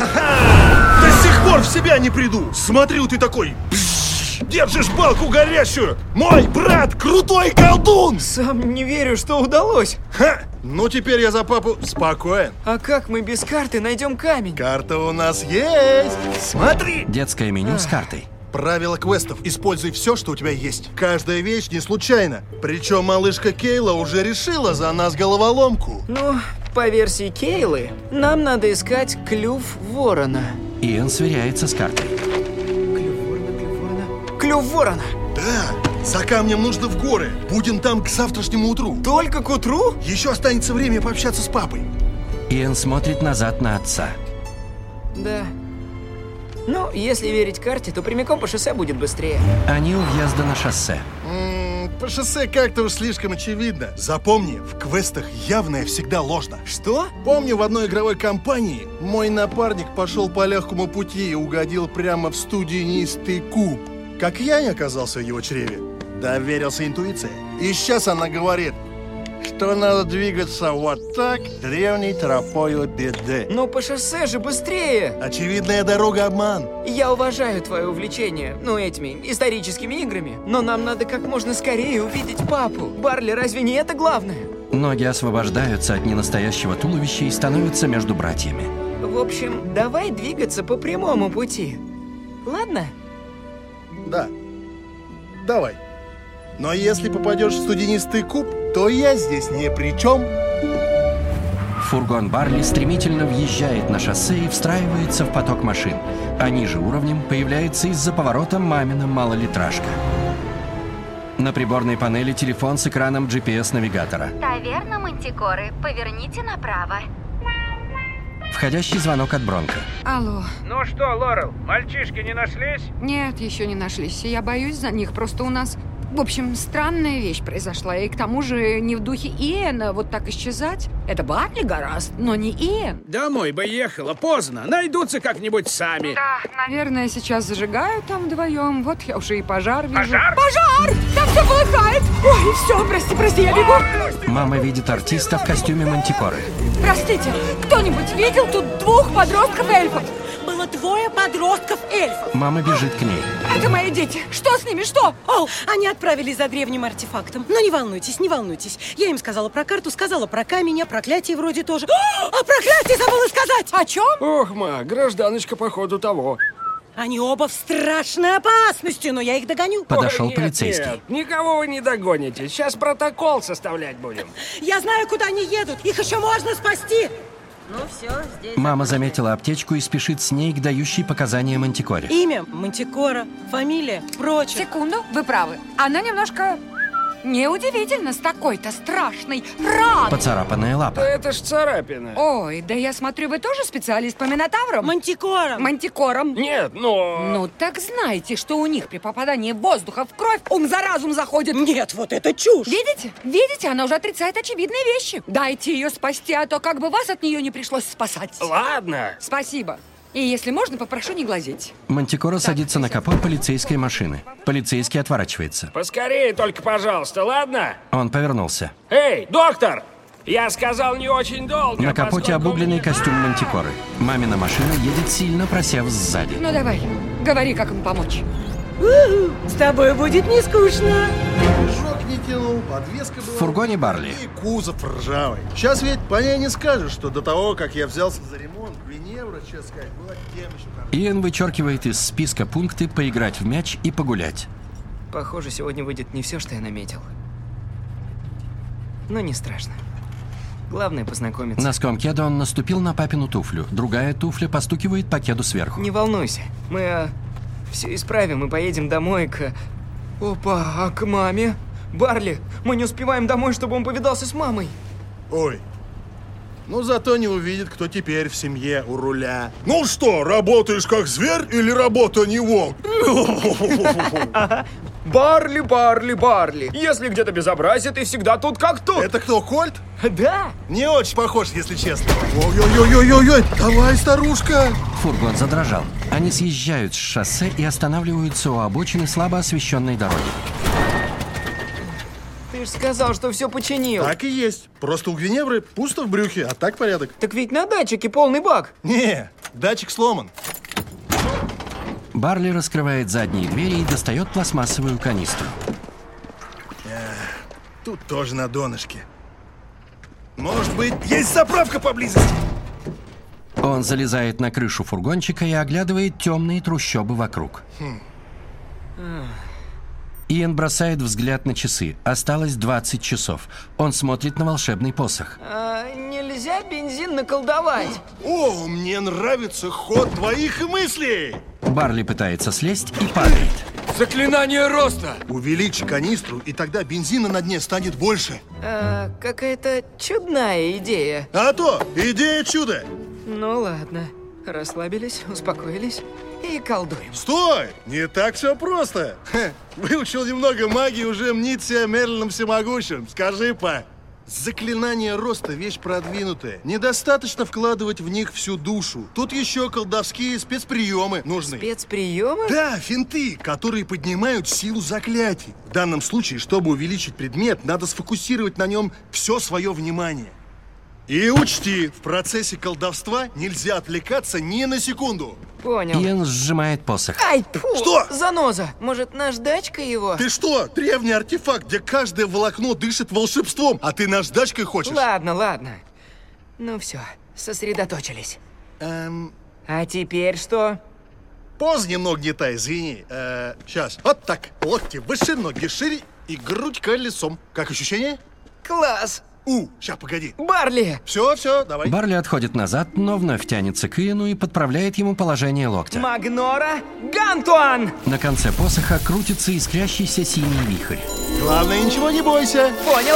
Ха-ха! До сих пор в себя не приду! Смотрю, ты такой... Держишь балку горящую! Мой брат крутой колдун! Сам не верю, что удалось. Ха! Ну теперь я за папу спокоен. А как мы без карты найдем камень? Карта у нас есть! Смотри! Детское меню с картой. Правила квестов. Используй все, что у тебя есть. Каждая вещь не случайна. Причем малышка Кейла уже решила за нас головоломку. Ну, по версии Кейлы, нам надо искать клюв ворона. Иэн сверяется с картой. Клюв ворона, клюв ворона. Клюв ворона! Да, за камнем нужно в горы. Будем там к завтрашнему утру. Только к утру? Еще останется время пообщаться с папой. Иэн смотрит назад на отца. Да. Ну, если верить карте, то прямиком по шоссе будет быстрее. Они у въезда на шоссе. М-м, по шоссе как-то уж слишком очевидно. Запомни, в квестах явное всегда ложно. Что? Помню, в одной игровой кампании мой напарник пошел по легкому пути и угодил прямо в студенистый куб. Как я не оказался в его чреве, доверился интуиции. И сейчас она говорит, что надо двигаться вот так, древней тропою ДД. Но по шоссе же быстрее! Очевидная дорога обман. Я уважаю твое увлечение, ну, этими историческими играми, но нам надо как можно скорее увидеть папу. Барли, разве не это главное? Ноги освобождаются от ненастоящего туловища и становятся между братьями. В общем, давай двигаться по прямому пути. Ладно? Да. Давай. Но если попадешь в студенистый куб, то я здесь ни при чем. Фургон Барли стремительно въезжает на шоссе и встраивается в поток машин, а ниже уровнем появляется из-за поворота мамина малолитражка. На приборной панели телефон с экраном джи пи эс-навигатора. Таверна Мантикоры. Поверните направо. Входящий звонок от Бронко. Алло. Ну что, Лорел, мальчишки не нашлись? Нет, еще не нашлись. Я боюсь за них. Просто у нас, в общем, странная вещь произошла. И к тому же не в духе Иэна вот так исчезать. Это Барли гораздо, но не Иэн. Домой бы ехала, поздно. Найдутся как-нибудь сами. Да, наверное, сейчас зажигают там вдвоем. Вот я уже и пожар вижу. Пожар? Пожар! Там все полыхает! Ой, все, прости, прости, я бегу. Мама видит артиста в костюме Мантикоры. Простите, кто-нибудь видел тут двух подростков-эльфов? Было двое подростков-эльфов. Мама бежит к ней. Это мои дети. Что с ними, что? О, они отправились за древним артефактом. Но не волнуйтесь, не волнуйтесь. Я им сказала про карту, сказала про камень, а проклятие вроде тоже. О, о проклятии забыла сказать! О чем? Ох, ма, гражданочка, походу, того. Они оба в страшной опасности, но я их догоню. Подошел Ой, нет, полицейский. Нет, никого вы не догоните. Сейчас протокол составлять будем. Я знаю, куда они едут. Их еще можно спасти. Ну все, здесь... Мама заметила аптечку и спешит с ней к дающей показания Мантикоре. Имя Мантикора, фамилия, прочее. Секунду, вы правы. Она немножко... Неудивительно, с такой-то страшной раной. Поцарапанная лапа. Да это ж царапина. Ой, да я смотрю, вы тоже специалист по минотаврам? Мантикором. Мантикором. Нет, но... Ну так знаете, что у них при попадании воздуха в кровь ум за разум заходит. Нет, вот это чушь. Видите? Видите, она уже отрицает очевидные вещи. Дайте ее спасти, а то как бы вас от нее не пришлось спасать. Ладно. Спасибо. И если можно, попрошу не глазеть. Мантикора садится на капот полицейской машины. Полицейский отворачивается. Поскорее только, пожалуйста, ладно? Он повернулся. Эй, доктор! Я сказал не очень долго. На капоте поскольку... обугленный костюм Мантикоры. Мамина машина едет сильно, просев сзади. Ну давай, говори, как им помочь. У-ху, с тобой будет не скучно. Движок не тянул, подвеска была... В фургоне Барли. И кузов ржавый. Сейчас ведь по ней не скажешь, что до того, как я взялся за ремонт, Гвиневра, честно сказать, была тем еще хорошо. Иэн вычеркивает из списка пункты поиграть в мяч и погулять. Похоже, сегодня выйдет не все, что я наметил. Но не страшно. Главное познакомиться. Носком кеда он наступил на папину туфлю. Другая туфля постукивает по кеду сверху. Не волнуйся, мы а, все исправим и поедем домой к... Опа, а к маме? Барли, мы не успеваем домой, чтобы он повидался с мамой. Ой. Ну, зато не увидит, кто теперь в семье у руля. Ну что, работаешь как зверь или работа не волк? Ага. Барли, Барли, Барли. Если где-то безобразие, ты всегда тут как тут. Это кто, Кольт? Да. Не очень похож, если честно. Ой-ой-ой-ой-ой, давай, старушка. Фургон задрожал. Они съезжают с шоссе и останавливаются у обочины слабо освещенной дороги. Ты же сказал, что все починил. Так и есть. Просто у Гвиневры пусто в брюхе, а так порядок. Так ведь на датчике полный бак. Не, датчик сломан. Барли раскрывает задние двери и достает пластмассовую канистру. Тут тоже на донышке. Может быть, есть заправка поблизости? Он залезает на крышу фургончика и оглядывает темные трущобы вокруг. Хм. Иэн бросает взгляд на часы. Осталось двадцать часов. Он смотрит на волшебный посох. А, нельзя бензин наколдовать. О, мне нравится ход твоих мыслей. Барли пытается слезть и падает. Заклинание роста! Увеличь канистру, и тогда бензина на дне станет больше. А, какая-то чудная идея. А то, идея чуда. Ну ладно, расслабились, успокоились и колдуем. Стой! Не так все просто. Ха, выучил немного магии, уже мнит себя Мерлином всемогущим. Скажи, па. Заклинание роста — вещь продвинутая. Недостаточно вкладывать в них всю душу. Тут еще колдовские спецприемы нужны. Спецприемы? Да, финты, которые поднимают силу заклятий. В данном случае, чтобы увеличить предмет, надо сфокусировать на нем все свое внимание. И учти, в процессе колдовства нельзя отвлекаться ни на секунду. Понял. Иэн сжимает посох. Ай, фу, Что? Заноза. Может, наждачка его? Ты что, древний артефакт, где каждое волокно дышит волшебством, а ты наждачкой хочешь? Ладно, ладно. Ну все, сосредоточились. Эм... А теперь что? Поза немного не та, извини. Э, сейчас, вот так. Локти выше, ноги шире и грудь колесом. Как ощущение? Класс! У, ща, погоди. Барли! Все, все, давай. Барли отходит назад, но вновь тянется к Иэну и подправляет ему положение локтя. Магнора Гантуан! На конце посоха крутится искрящийся синий вихрь. Главное, ничего не бойся. Понял.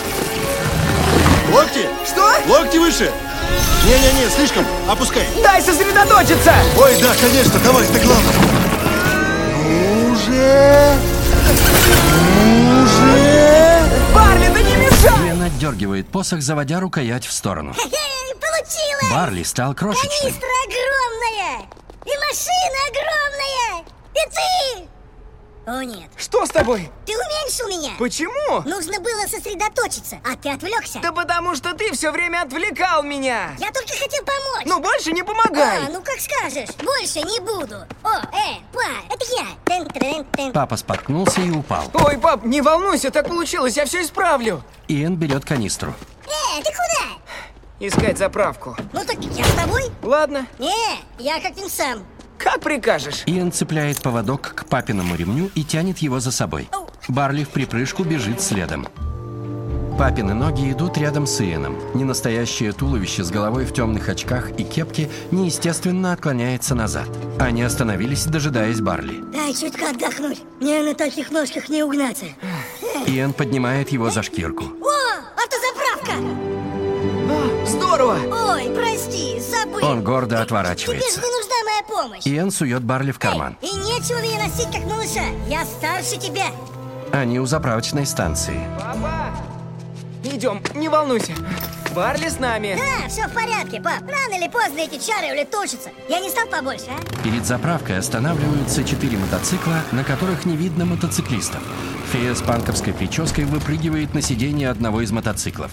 Локти! Что? Локти выше! Не-не-не, слишком. Опускай. Дай сосредоточиться! Ой, да, конечно, давай, это главное. Ну же! Ну же! Барли, да не мешай! Иэн отдергивает посох, заводя рукоять в сторону. Получилось! Барли стал крошечным. Канистра огромная! И машина огромная! И ты! О, нет. Что с тобой? Ты уменьшил меня. Почему? Нужно было сосредоточиться, а ты отвлекся. Да потому что ты все время отвлекал меня. Я только хотел помочь. Ну, больше не помогай. А, ну как скажешь. Больше не буду. О, э, па, это я. Тен -тен -тен. Папа споткнулся и упал. Ой, пап, не волнуйся, так получилось, я все исправлю. Иэн берет канистру. Э, ты куда? Искать заправку. Ну так я с тобой. Ладно. Не, я как-нибудь сам. Как прикажешь. Иэн цепляет поводок к папиному ремню и тянет его за собой. Барли в припрыжку бежит следом. Папины ноги идут рядом с Иэном. Ненастоящее туловище с головой в темных очках и кепке неестественно отклоняется назад. Они остановились, дожидаясь Барли. Дай чутка отдохнуть. Мне на таких ножках не угнаться. Иэн поднимает его за шкирку. О, автозаправка! А, здорово! Ой, прости, забыл. Он гордо Тебе отворачивается. же не нужна моя помощь. Иэн сует Барли в карман. И нечего меня носить как малыша. Я старше тебя. Они у заправочной станции. Папа! Идем, не волнуйся. Барли с нами. Да, все в порядке, пап. Рано или поздно эти чары улетучатся. Я не стал побольше, а? Перед заправкой останавливаются четыре мотоцикла, на которых не видно мотоциклистов. Фея с панковской прической выпрыгивает на сиденье одного из мотоциклов.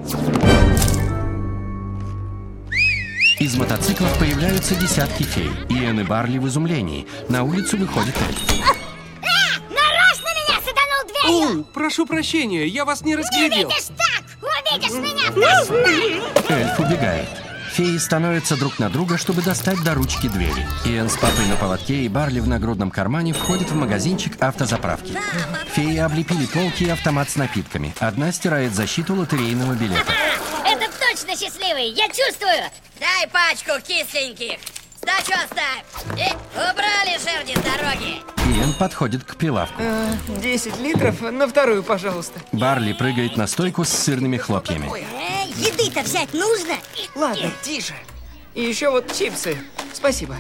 Из мотоциклов появляются десятки фей. Иэн и Барли в изумлении. На улицу выходит эльф. А, нарочно меня саданул дверью! О, прошу прощения, я вас не разглядел. Не видишь так! Увидишь меня в кошмар! Эльф убегает. Феи становятся друг на друга, чтобы достать до ручки двери. Иэн с папой на поводке и Барли в нагрудном кармане входят в магазинчик автозаправки. Феи облепили полки и автомат с напитками. Одна стирает защиту лотерейного билета. Это точно счастливый, я чувствую! Дай пачку кисленьких. Сдачу оставь. И убрали жерди с дороги. Иэн подходит к прилавку. А, десять литров на вторую, пожалуйста. Барли прыгает на стойку с сырными хлопьями. Эй, еды-то взять нужно! Ладно, тише. И еще вот чипсы. Спасибо.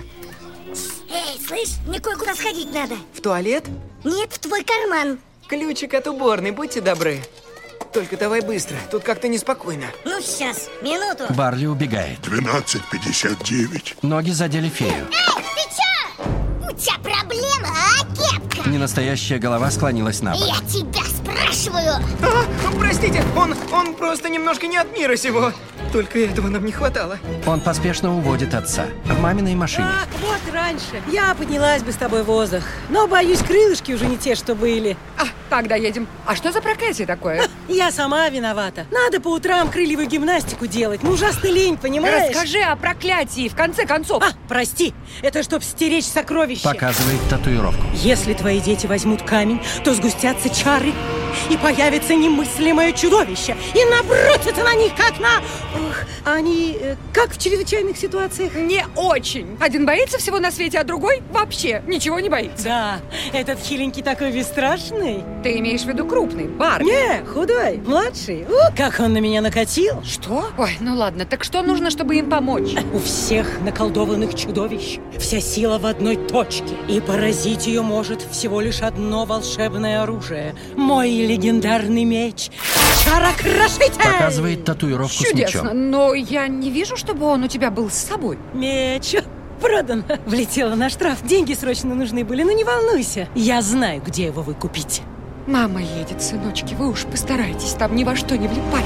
Эй, слышь, мне кое-куда сходить надо. В туалет? Нет, в твой карман. Ключик от уборной, будьте добры. Только давай быстро, тут как-то неспокойно. Ну, сейчас, минуту. Барли убегает. двенадцать пятьдесят девять. Ноги задели фею. Эй, ты чё? У тебя проблема, а, кепка? Ненастоящая голова склонилась на бок. Я тебя спрашиваю. А, простите, он, он просто немножко не от мира сего. Только этого нам не хватало. Он поспешно уводит отца в маминой машине. Ах, вот раньше. Я поднялась бы с тобой в воздух. Но, боюсь, крылышки уже не те, что были. А, когда едем? А что за проклятие такое? Я сама виновата. Надо по утрам крыльевую гимнастику делать. Ну, ужасно лень, понимаешь? Расскажи о проклятии, в конце концов. А, прости. Это чтоб стеречь сокровища. Показывает татуировку. Если твои дети возьмут камень, то сгустятся чары, и появится немыслимое чудовище, и набросится на них, как на... Ох, они э, как в чрезвычайных ситуациях? Не очень. Один боится всего на свете, а другой вообще ничего не боится. Да, этот хиленький такой бесстрашный. Ты имеешь в виду крупный, Барби? Не, худой, младший. У, как он на меня накатил. Что? Ой, ну ладно, так что нужно, чтобы им помочь? У всех наколдованных чудовищ вся сила в одной точке, и поразить ее может всего лишь одно волшебное оружие. Мой легендарный меч. Чарокрошитель! Показывает татуировку Чудесно, с мечом. но я не вижу, чтобы он у тебя был с собой. Меч продан. Влетела на штраф. Деньги срочно нужны были, но не волнуйся. Я знаю, где его выкупить. Мама едет, сыночки, вы уж постарайтесь там ни во что не влипать.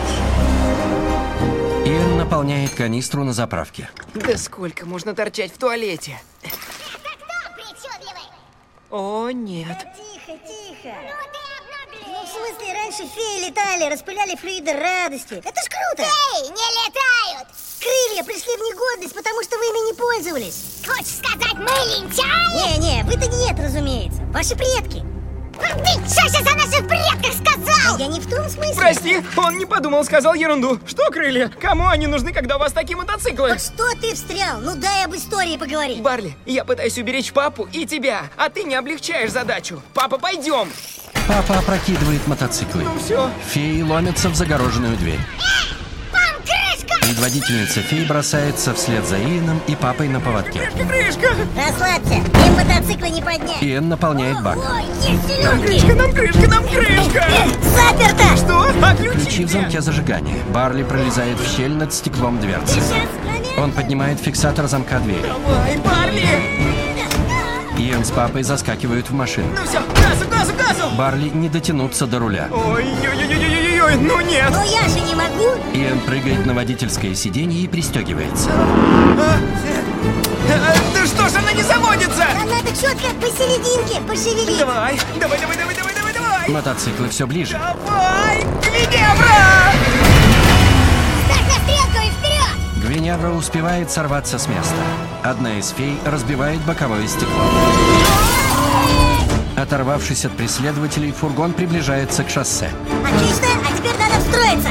Иэн наполняет канистру на заправке. Да сколько можно торчать в туалете? О, нет. Тихо, тихо. Ну, в смысле, раньше феи летали, распыляли флюиды радости. Это ж круто! Феи не летают! Крылья пришли в негодность, потому что вы ими не пользовались. Хочешь сказать, мы лентяи? Не-не, вы-то нет, разумеется. Ваши предки. А ты что сейчас о наших предках сказал? Я не в том смысле. Прости, он не подумал, сказал ерунду. Что крылья? Кому они нужны, когда у вас такие мотоциклы? Вот что ты встрял? Ну дай об истории поговорить. Барли, я пытаюсь уберечь папу и тебя, а ты не облегчаешь задачу. Папа, пойдем. Папа опрокидывает мотоциклы. Ну все. Феи ломятся в загороженную дверь. Предводительница фей бросается вслед за Иэном и папой на поводке. Крышка! Расслабься, им мотоциклы не поднять. Иэн наполняет бак. Ой, есть Нам селёдки. крышка, нам крышка, нам крышка! Э, заперто! Что? А ключи? Ключи в замке зажигания. Барли пролезает в щель над стеклом дверцы. Сейчас, момент. Он поднимает фиксатор замка двери. Давай, Барли! Иэн с папой заскакивают в машину. Ну все, газу, газу, газу! Барли не дотянуться до руля. Ой-ой-ой-ой-ой-ой, ну нет! Ну я же не могу. Иэн прыгает на водительское сиденье и пристегивается. А, а, да что ж она не заводится? Нам надо четко посерединке пошевелить. Давай, давай, давай, давай, давай, давай, давай! Мотоциклы все ближе. Давай! Гвиневра! Ставь на стрелку и вперед! Гвиневра успевает сорваться с места. Одна из фей разбивает боковое стекло. Оторвавшись от преследователей, фургон приближается к шоссе. Отлично, а теперь надо встроиться.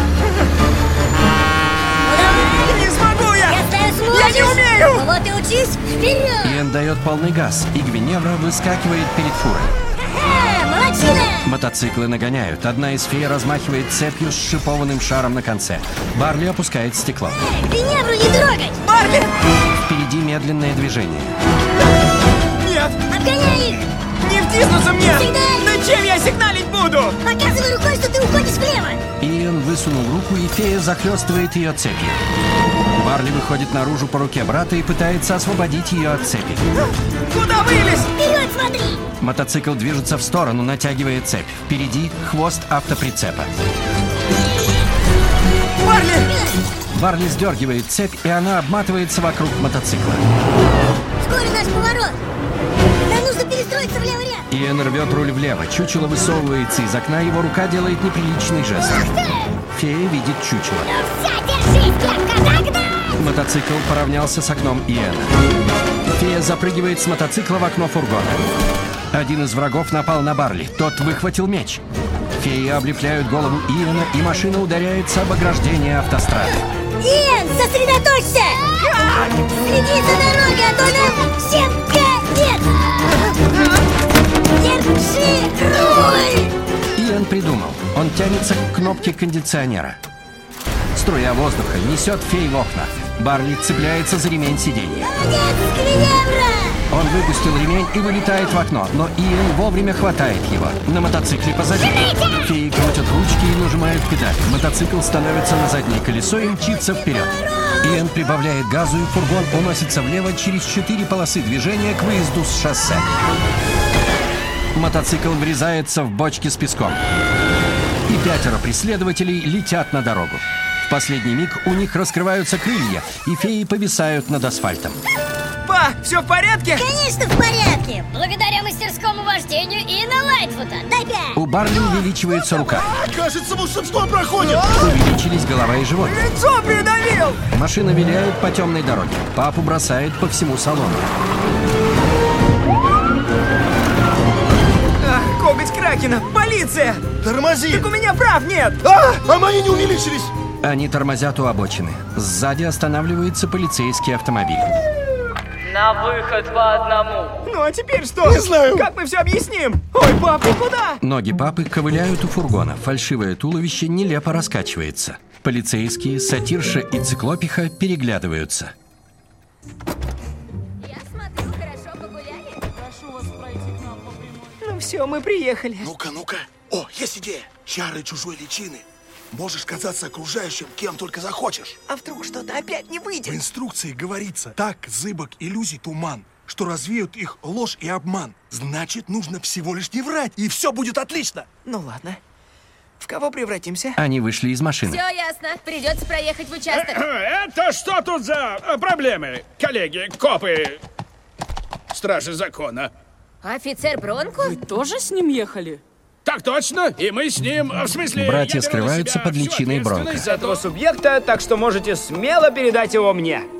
Не смогу я! Я знаю, сможешь. Я не умею! Ну вот и учись. Вперед! Иэн дает полный газ, и Гвиневра выскакивает перед фурой. Ха-ха, молодчина! Мотоциклы нагоняют. Одна из фей размахивает цепью с шипованным шаром на конце. Барли опускает стекло. Гвиневру не трогать! Барли! Впереди медленное движение. Нет! Обгоняй их! Не втиснуться мне! Сигналь! Да чем я сигналить буду? Показывай рукой, что ты уходишь влево! Иэн высунул руку, и фея захлестывает ее цепью. Барли выходит наружу по руке брата и пытается освободить ее от цепи. Куда вылез? Вперед смотри! Мотоцикл движется в сторону, натягивая цепь. Впереди хвост автоприцепа. Барли! Барли сдергивает цепь, и она обматывается вокруг мотоцикла. Вскоре наш поворот! Нам нужно перестроиться в левый ряд! Иэн рвет руль влево. Чучело высовывается из окна, его рука делает неприличный жест. Фея видит чучело. Ну все, держись, крепко догнал! Мотоцикл поравнялся с окном Иэна. Фея запрыгивает с мотоцикла в окно фургона. Один из врагов напал на Барли. Тот выхватил меч. Феи облепляют голову Иэна, и машина ударяется об ограждение автострады. Иэн, сосредоточься! Следи за дорогой, а то нам всем конец! Держи руль! Иэн придумал. Он тянется к кнопке кондиционера. Струя воздуха несет фей в окна. Барли цепляется за ремень сиденья. Молодец, Гвиневра! Он выпустил ремень и вылетает в окно, но Иэн вовремя хватает его. На мотоцикле позади. Феи крутят ручки и нажимают педаль. Мотоцикл становится на заднее колесо и мчится вперед. Иэн прибавляет газу, и фургон уносится влево через четыре полосы движения к выезду с шоссе. Мотоцикл врезается в бочки с песком. И пятеро преследователей летят на дорогу. В последний миг у них раскрываются крылья, и феи повисают над асфальтом. Па, все в порядке? Конечно, в порядке! Благодаря мастерскому вождению Иэна Лайтфута. Дай пять! У Барли увеличивается рука. Кажется, волшебство проходит! Увеличились голова и живот. Лицо придавил! Машина виляет по темной дороге. Папу бросает по всему салону. Ах, коготь Кракена! Полиция! Тормози! Так у меня прав нет! А, а мои не увеличились! Они тормозят у обочины. Сзади останавливается полицейский автомобиль. На выход по одному. Ну а теперь что? Не знаю. Как мы все объясним? Ой, пап, ты куда? Ноги папы ковыляют у фургона. Фальшивое туловище нелепо раскачивается. Полицейские, сатирша и циклопиха переглядываются. Я смотрю, хорошо погуляли. Прошу вас пройти к нам по прямой. Ну все, мы приехали. Ну-ка, ну-ка. О, есть идея. Чары чужой личины. Можешь казаться окружающим кем только захочешь. А вдруг что-то опять не выйдет? В инструкции говорится: так зыбок иллюзий туман, что развеют их ложь и обман. Значит, нужно всего лишь не врать, и все будет отлично. Ну ладно. В кого превратимся? Они вышли из машины. Все ясно. Придется проехать в участок. Это что тут за проблемы, коллеги, копы, стражи закона? Офицер Бронко? Вы тоже с ним ехали? Так точно, и мы с ним, в смысле... Братья я беру на скрываются себя под всю личиной Бронко. ответственность С этого субъекта, так что можете смело передать его мне.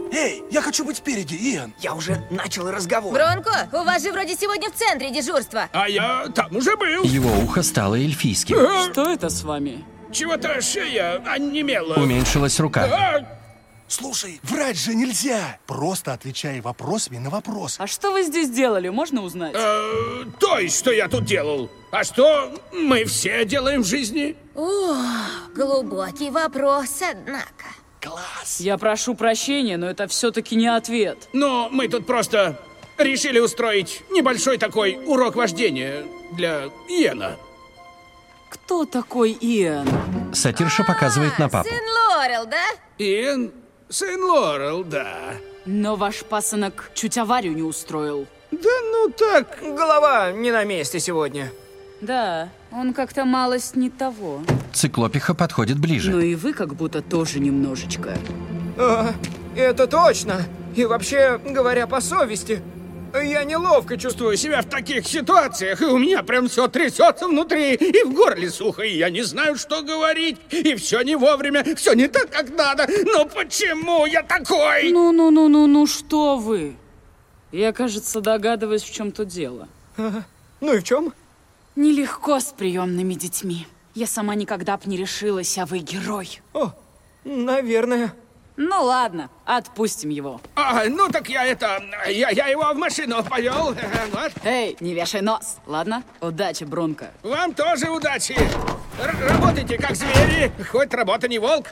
Эй, я хочу быть впереди, Иэн. Я уже начал разговор. Бронко, у вас же вроде сегодня в центре дежурство. А я там уже был. Его ухо стало эльфийским. Что это с вами? Чего-то шея онемела. Уменьшилась рука. А, Слушай, врать же нельзя. Просто отвечай вопросами на вопрос. А что вы здесь делали, можно узнать? э, то есть, что я тут делал? А что мы все делаем в жизни? О, глубокий вопрос, однако. Класс. Я прошу прощения, но это все-таки не ответ. Но мы тут просто решили устроить небольшой такой урок вождения для Иэна. Кто такой Иэн? Сатирша показывает на папу. Сын Лорел, да? Иэн, сын Лорел, да. Но ваш пасынок чуть аварию не устроил. Да ну так. Голова не на месте сегодня. Да, он как-то малость не того. Циклопиха подходит ближе. Ну и вы как будто тоже немножечко. А, это точно. И вообще, говоря по совести, я неловко чувствую себя. Себя в таких ситуациях, и у меня прям все трясется внутри, и в горле сухо, и я не знаю, что говорить, и все не вовремя, все не так, как надо. Ну почему я такой? Ну-ну-ну-ну-ну, что вы? Я, кажется, догадываюсь, в чем тут дело. Ага. Ну и в чем? Нелегко с приемными детьми. Я сама никогда б не решилась, а вы герой. О, наверное. Ну ладно, отпустим его. А, ну так я это, я, я его в машину повел. Вот. Эй, не вешай нос, ладно? Удачи, Бронко. Вам тоже удачи. Р- работайте как звери, хоть работа не волк.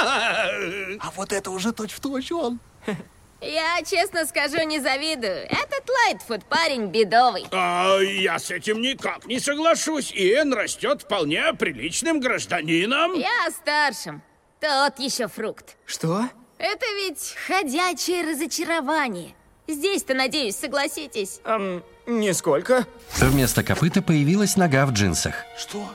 А вот это уже точь-в-точь он. Я, честно скажу, не завидую. Этот Лайтфуд парень бедовый. А, я с этим никак не соглашусь. Иэн растет вполне приличным гражданином. Я старшим. Тот еще фрукт. Что? Это ведь ходячее разочарование. Здесь-то, надеюсь, согласитесь. Эм, нисколько. Вместо копыта появилась нога в джинсах. Что?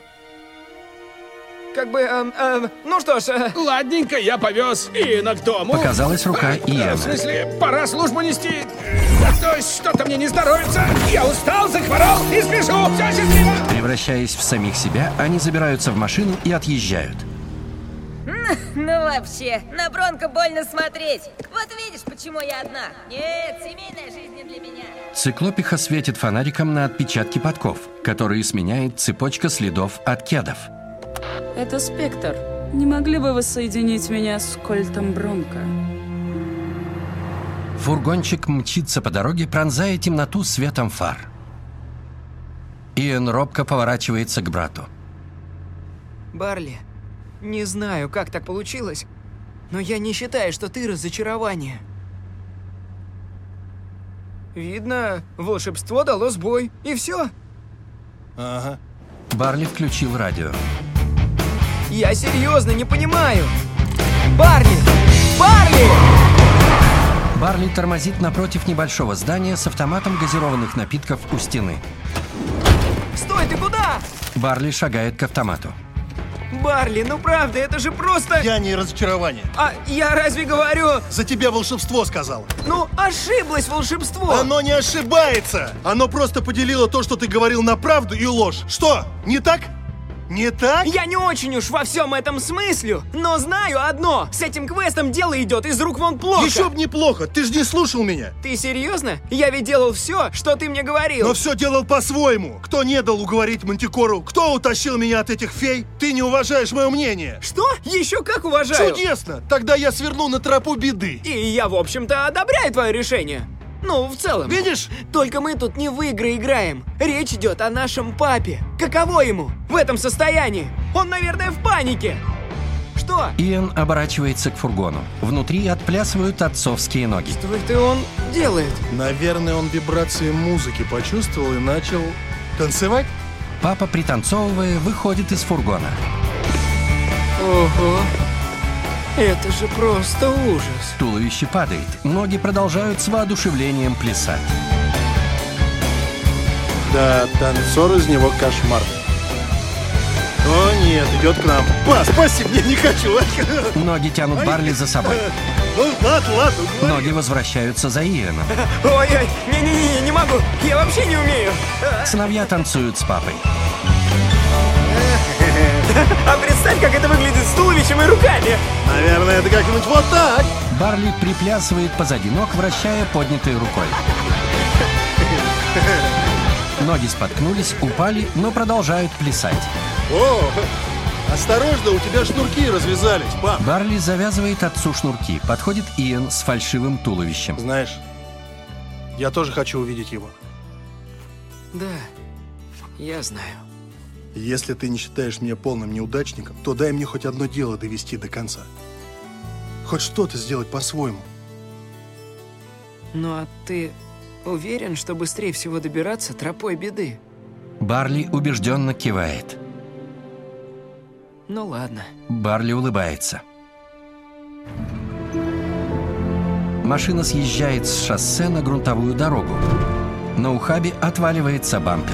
Как бы, эм, эм, ну что ж... Э... Ладненько, я повез Иэна к дому. Показалась рука Иэна. В смысле, пора службу нести. А то есть что-то мне не здоровится. Я устал, захворал и спешу. Все, счастливо. Превращаясь в самих себя, они забираются в машину и отъезжают. Ну вообще, на Бронко больно смотреть. Вот видишь, почему я одна. Нет, семейная жизнь не для меня. Циклопиха светит фонариком на отпечатки подков, которые сменяет цепочка следов от кедов. Это Спектр. Не могли бы вы соединить меня с Кольтом Бронко? Фургончик мчится по дороге, пронзая темноту светом фар. Иэн робко поворачивается к брату. Барли, не знаю, как так получилось, но я не считаю, что ты разочарование. Видно, волшебство дало сбой, и все. Ага. Барли включил радио. Я серьезно не понимаю. Барли! Барли! Барли тормозит напротив небольшого здания с автоматом газированных напитков у стены. Стой, ты куда? Барли шагает к автомату. Барли, ну правда, это же просто... Я не разочарование. А я разве говорю... За тебя волшебство сказал. Ну, ошиблось волшебство. Оно не ошибается. Оно просто поделило то, что ты говорил, на правду и ложь. Что, не так? Не так? Я не очень уж во всем этом смыслю, но знаю одно. С этим квестом дело идет из рук вон плохо. Еще б неплохо, ты же не слушал меня. Ты серьезно? Я ведь делал все, что ты мне говорил. Но все делал по-своему. Кто не дал уговорить Мантикору? Кто утащил меня от этих фей? Ты не уважаешь мое мнение. Что? Еще как уважаю. Чудесно. Тогда я сверну на тропу беды. И я, в общем-то, одобряю твое решение. Ну, в целом. Видишь? Только мы тут не в игры играем. Речь идет о нашем папе. Каково ему в этом состоянии? Он, наверное, в панике. Что? Иэн оборачивается к фургону. Внутри отплясывают отцовские ноги. Что это он делает? Наверное, он вибрации музыки почувствовал и начал танцевать. Папа, пританцовывая, выходит из фургона. Ого. Это же просто ужас. Туловище падает, ноги продолжают с воодушевлением плясать. Да, танцор из него кошмар. О нет, идет к нам. Па, спаси, мне не хочу. Ноги тянут Барли за собой. Ну ладно, ладно. Ноги возвращаются за Иэном. Ой-ой, не-не-не, не могу. Я вообще не умею. Сыновья танцуют с папой. А представь, как это выглядит с туловищем и руками. Наверное, это как-нибудь вот так. Барли приплясывает позади ног, вращая поднятой рукой. Ноги споткнулись, упали, но продолжают плясать. О, осторожно, у тебя шнурки развязались, пап. Барли завязывает отцу шнурки. Подходит Иэн с фальшивым туловищем. Знаешь, я тоже хочу увидеть его. Да, я знаю. Если ты не считаешь меня полным неудачником, то дай мне хоть одно дело довести до конца. Хоть что-то сделать по-своему. Ну а ты уверен, что быстрее всего добираться тропой беды? Барли убежденно кивает. Ну ладно. Барли улыбается. Машина съезжает с шоссе на грунтовую дорогу. На ухабе отваливается бампер.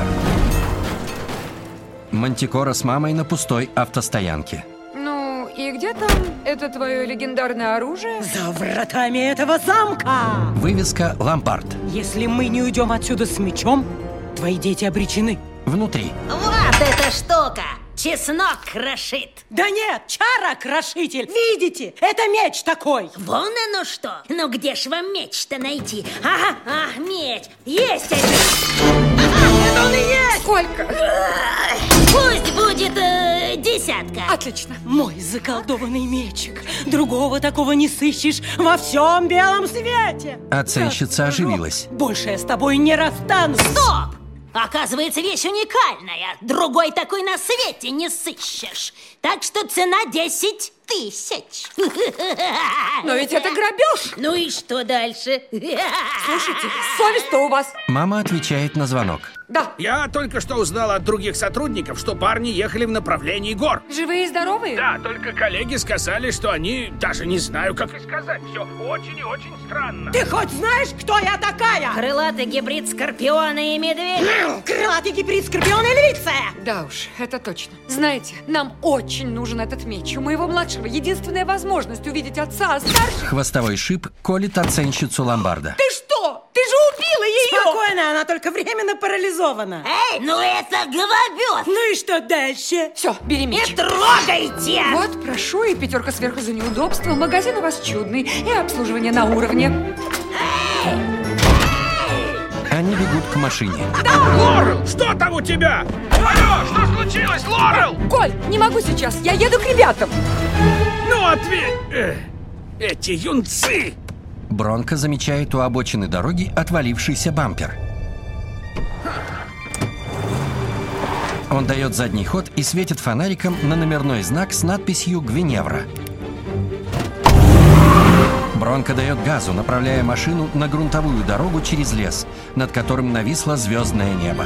Мантикора с мамой на пустой автостоянке. Ну, и где там это твое легендарное оружие? За вратами этого замка! Вывеска «Ломбард». Если мы не уйдем отсюда с мечом, твои дети обречены. Внутри. Вот эта штука! Чеснок крошит. Да нет, чара-крошитель. Видите, это меч такой. Вон оно что. Ну где ж вам меч-то найти? Ага, а, меч. Есть один. Это он и есть. Сколько? Пусть будет э, десятка. Отлично. Мой заколдованный мечик. Другого такого не сыщешь во всем белом свете. Оценщица оживилась. Больше я с тобой не расстанусь. Стоп! Оказывается, вещь уникальная. Другой такой на свете не сыщешь. Так что цена десять тысяч. Но ведь это грабеж. Ну и что дальше? Слушайте, совесть-то у вас. Мама отвечает на звонок. Да. Я только что узнал от других сотрудников, что парни ехали в направлении гор. Живые и здоровые? Да, только коллеги сказали, что они даже не знаю, как и сказать. Все очень и очень странно. Ты хоть знаешь, кто я такая? Крылатый гибрид скорпиона и медведя. Крылатый гибрид скорпиона и львица. Да уж, это точно. Знаете, нам очень нужен этот меч. У моего младшего единственная возможность увидеть отца, а старший... Хвостовой шип колет оценщицу ломбарда. Ты что? Ты же убила ее! Спокойно, она только временно парализована. Эй, ну это голобёс! Ну и что дальше? Все, бери меч. Не трогайте! Вот, прошу, и пятерка сверху за неудобство. Магазин у вас чудный, и обслуживание на уровне. Эй! Они бегут к машине. Да! Лорел, что там у тебя? Алло, что случилось, Лорел? Коль, не могу сейчас, я еду к ребятам. Ну, ответь! Э, эти юнцы! Бронко замечает у обочины дороги отвалившийся бампер. Он дает задний ход и светит фонариком на номерной знак с надписью «Гвиневра». Бронко дает газу, направляя машину на грунтовую дорогу через лес, над которым нависло звездное небо.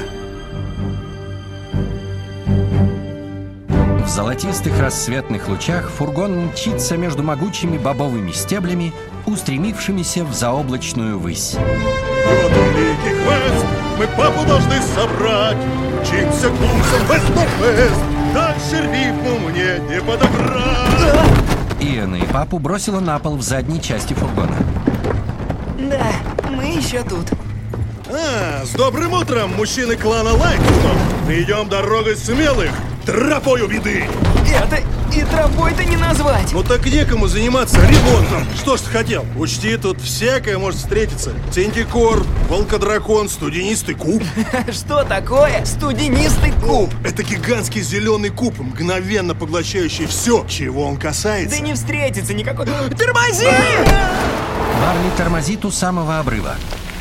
В золотистых рассветных лучах фургон мчится между могучими бобовыми стеблями, устремившимися в заоблачную высь. Вот великий квест, мы папу должны собрать. Мчимся курсом вест-то-вест, дальше рифму мне не подобрать. Иэна и папу бросила на пол в задней части фургона. Да, мы еще тут. А, с добрым утром, мужчины клана Лайтстон. Мы идем дорогой смелых, тропою беды. Это и тропой-то не назвать. Ну так некому заниматься ремонтом. Что ж ты хотел? Учти, тут всякое может встретиться. Центикор, волкодракон, студенистый куб. Что такое студенистый куб? Это гигантский зеленый куб, мгновенно поглощающий все, чего он касается. Да не встретится никакой... Тормози! Барли тормозит у самого обрыва.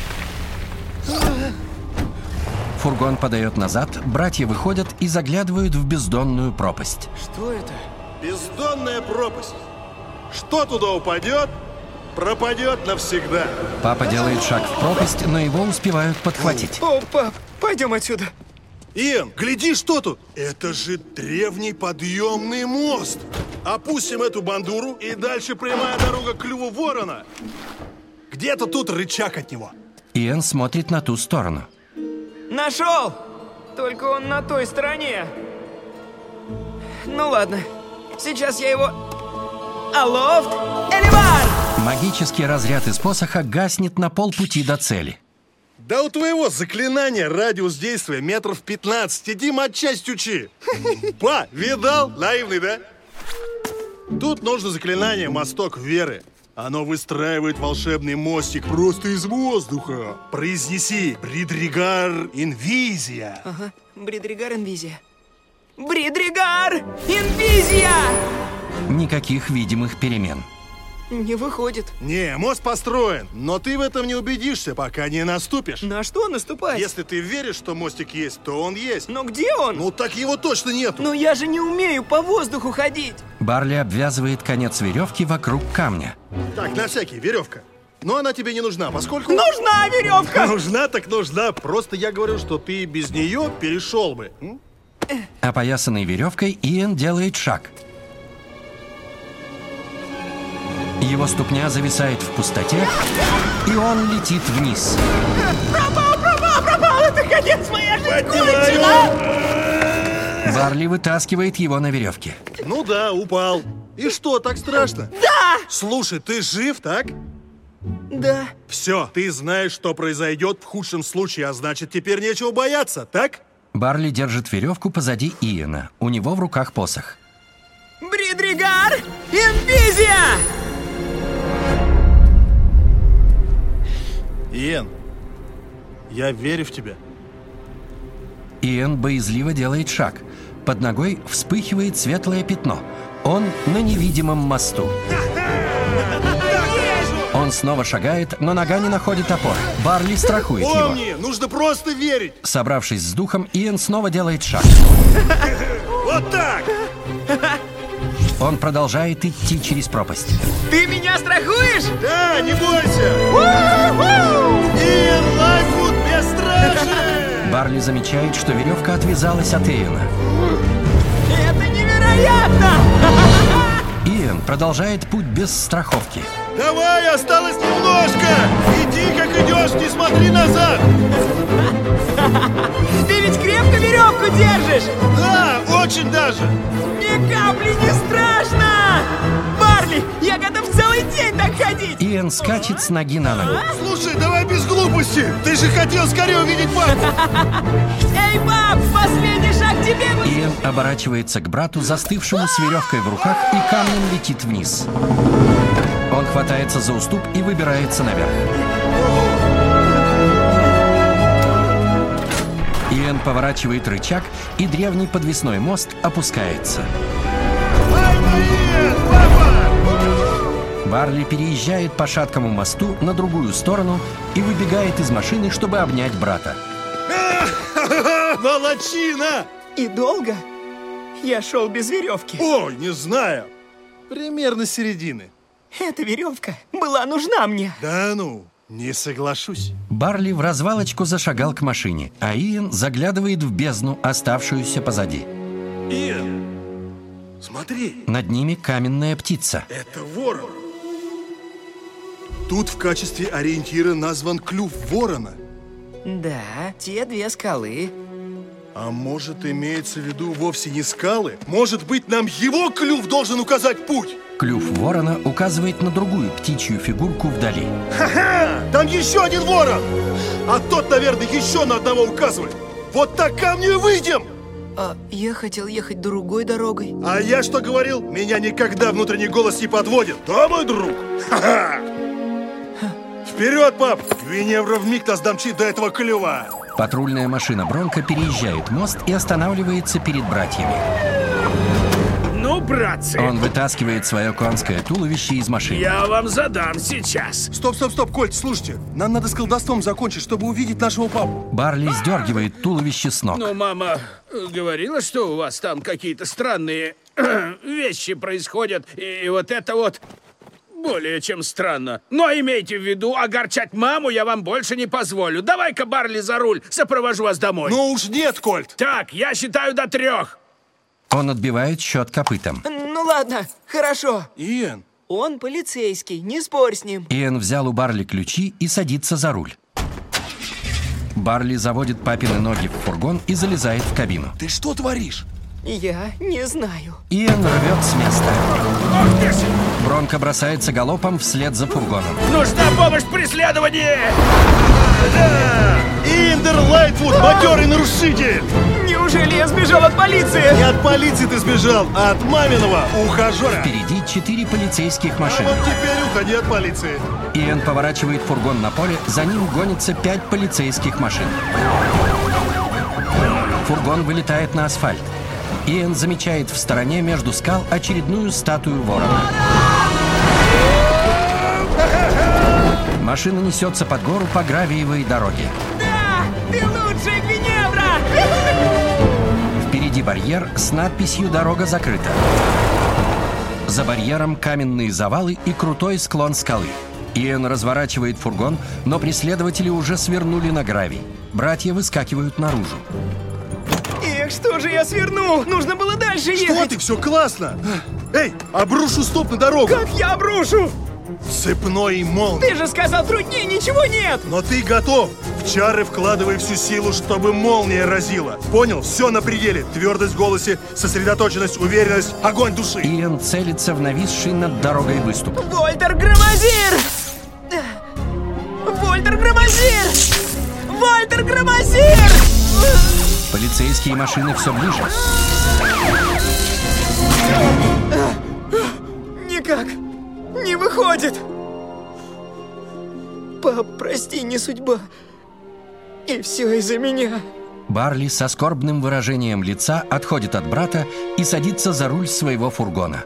Фургон подает назад, братья выходят и заглядывают в бездонную пропасть. Что это? Бездонная пропасть. Что туда упадет, пропадет навсегда. Папа делает шаг в пропасть, но его успевают подхватить. О, пап, пойдем отсюда. Иэн, гляди, что тут? Это же древний подъемный мост. Опустим эту бандуру, и дальше прямая дорога к клюву ворона. Где-то тут рычаг от него. Иэн смотрит на ту сторону. Нашел! Только он на той стороне. Ну ладно, сейчас я его... Алофт, Эливар! Магический разряд из посоха гаснет на полпути до цели. Да у твоего заклинания радиус действия метров пятнадцать. Иди матчасть учи. Па, видал? Наивный, да? Тут нужно заклинание «Мосток веры». Оно выстраивает волшебный мостик просто из воздуха. Произнеси «Бридригар Инвизия». Ага, Бридригар Инвизия. Бридригар Инвизия! Никаких видимых перемен. Не выходит. Не, мост построен, но ты в этом не убедишься, пока не наступишь. На что наступать? Если ты веришь, что мостик есть, то он есть. Но где он? Ну так его точно нету. Но я же не умею по воздуху ходить. Барли обвязывает конец веревки вокруг камня. Так, на всякий, веревка. Но она тебе не нужна, поскольку... Нужна веревка! Нужна так нужна. Просто я говорю, что ты без нее перешел бы. М? Опоясанный веревкой, Иэн делает шаг. Его ступня зависает в пустоте, и он летит вниз. Пропал, пропал, пропал! Это конец моей жизни! Кончено! Барли вытаскивает его на веревке. Ну да, упал. И что, так страшно? Да! Слушай, ты жив, так? Да. Все, ты знаешь, что произойдет в худшем случае, а значит, теперь нечего бояться, так? Барли держит веревку позади Иэна. У него в руках посох. Бридригар Инвизия! Иэн, я верю в тебя. Иэн боязливо делает шаг. Под ногой вспыхивает светлое пятно. Он на невидимом мосту. Он снова шагает, но нога не находит опоры. Барли страхует его. Помни, нужно просто верить. Собравшись с духом, Иэн снова делает шаг. Вот так! Он продолжает идти через пропасть. Ты меня страхуешь? Да, не бойся! Иэн Лайфвуд бесстрашен! Барли замечает, что веревка отвязалась от Иэна. Это невероятно! Иэн продолжает путь без страховки. Давай, осталось немножко! Иди, как идешь, не смотри назад! Ты ведь крепко веревку держишь! Да, очень даже! Ни капли не страшно! Барли, я готов целый день так ходить! Иэн скачет с ноги на ногу. Слушай, давай без глупости! Ты же хотел скорее увидеть папу! Эй, пап, последний шаг тебе! Иэн оборачивается к брату, застывшему с веревкой в руках, и камнем летит вниз. Он хватается за уступ и выбирается наверх. Иэн поворачивает рычаг, и древний подвесной мост опускается. Барли переезжает по шаткому мосту на другую сторону и выбегает из машины, чтобы обнять брата. Молодчина! И долго? Я шел без веревки. Ой, не знаю. Примерно середины. Эта веревка была нужна мне. Да ну, не соглашусь. Барли в развалочку зашагал к машине, а Иэн заглядывает в бездну, оставшуюся позади. Иэн, смотри. Над ними каменная птица. Это ворон. Тут в качестве ориентира назван клюв ворона. Да, те две скалы. А может, имеется в виду вовсе не скалы? Может быть, нам его клюв должен указать путь? Клюв ворона указывает на другую птичью фигурку вдали. Ха-ха! Там еще один ворон! А тот, наверное, еще на одного указывает. Вот так ко мне выйдем! А я хотел ехать другой дорогой. А я что говорил? Меня никогда внутренний голос не подводит. Да, мой друг? Ха-ха! Вперед, пап! Гвиневра вмиг нас домчит до этого клюва. Патрульная машина Бронко переезжает мост и останавливается перед братьями. Ну, братцы! Он вытаскивает свое конское туловище из машины. Я вам задам сейчас. Стоп, стоп, стоп, Кольт, слушайте. Нам надо с колдовством закончить, чтобы увидеть нашего папу. Барли сдергивает туловище с ног. Ну, мама говорила, что у вас там какие-то странные вещи происходят. И вот это вот более чем странно. Но имейте в виду, огорчать маму я вам больше не позволю. Давай-ка, Барли, за руль, сопровожу вас домой. Ну уж нет, Кольт. Так, я считаю до трех. Он отбивает счет копытом. Ну ладно, хорошо. Иэн. Он полицейский, не спорь с ним. Иэн взял у Барли ключи и садится за руль. Барли заводит папины ноги в фургон и залезает в кабину. Ты что творишь? Я не знаю. Иэн рвет с места. Ох ты ж! Бронко бросается галопом вслед за фургоном. Нужна помощь в преследовании! Индер Лайтвуд, матерый нарушитель! Неужели я сбежал от полиции? Не от полиции ты сбежал, а от маминого ухажера. Впереди четыре полицейских машины. А вот теперь уходи от полиции. Иэн поворачивает фургон на поле, за ним гонится пять полицейских машин. Фургон вылетает на асфальт. Иэн замечает в стороне между скал очередную статую ворона. Машина несется под гору по гравиевой дороге. Да! Ты лучшая, Гвиневра! Впереди барьер с надписью «Дорога закрыта». За барьером каменные завалы и крутой склон скалы. Иэн разворачивает фургон, но преследователи уже свернули на гравий. Братья выскакивают наружу. Эх, что же я свернул? Нужно было дальше ехать. Что ты, все классно. Эй, обрушу стоп на дорогу. Как я обрушу? Цепной молния. Ты же сказал, труднее ничего нет. Но ты готов. В чары вкладывай всю силу, чтобы молния разила. Понял? Все на пределе. Твердость в голосе, сосредоточенность, уверенность, огонь души. Иэн целится в нависший над дорогой выступ. Вольтер Громозир! Вольтер Громозир! Вольтер Громозир! Полицейские машины все ближе. Никак не выходит. Пап, прости, не судьба. И все из-за меня. Барли со скорбным выражением лица отходит от брата и садится за руль своего фургона.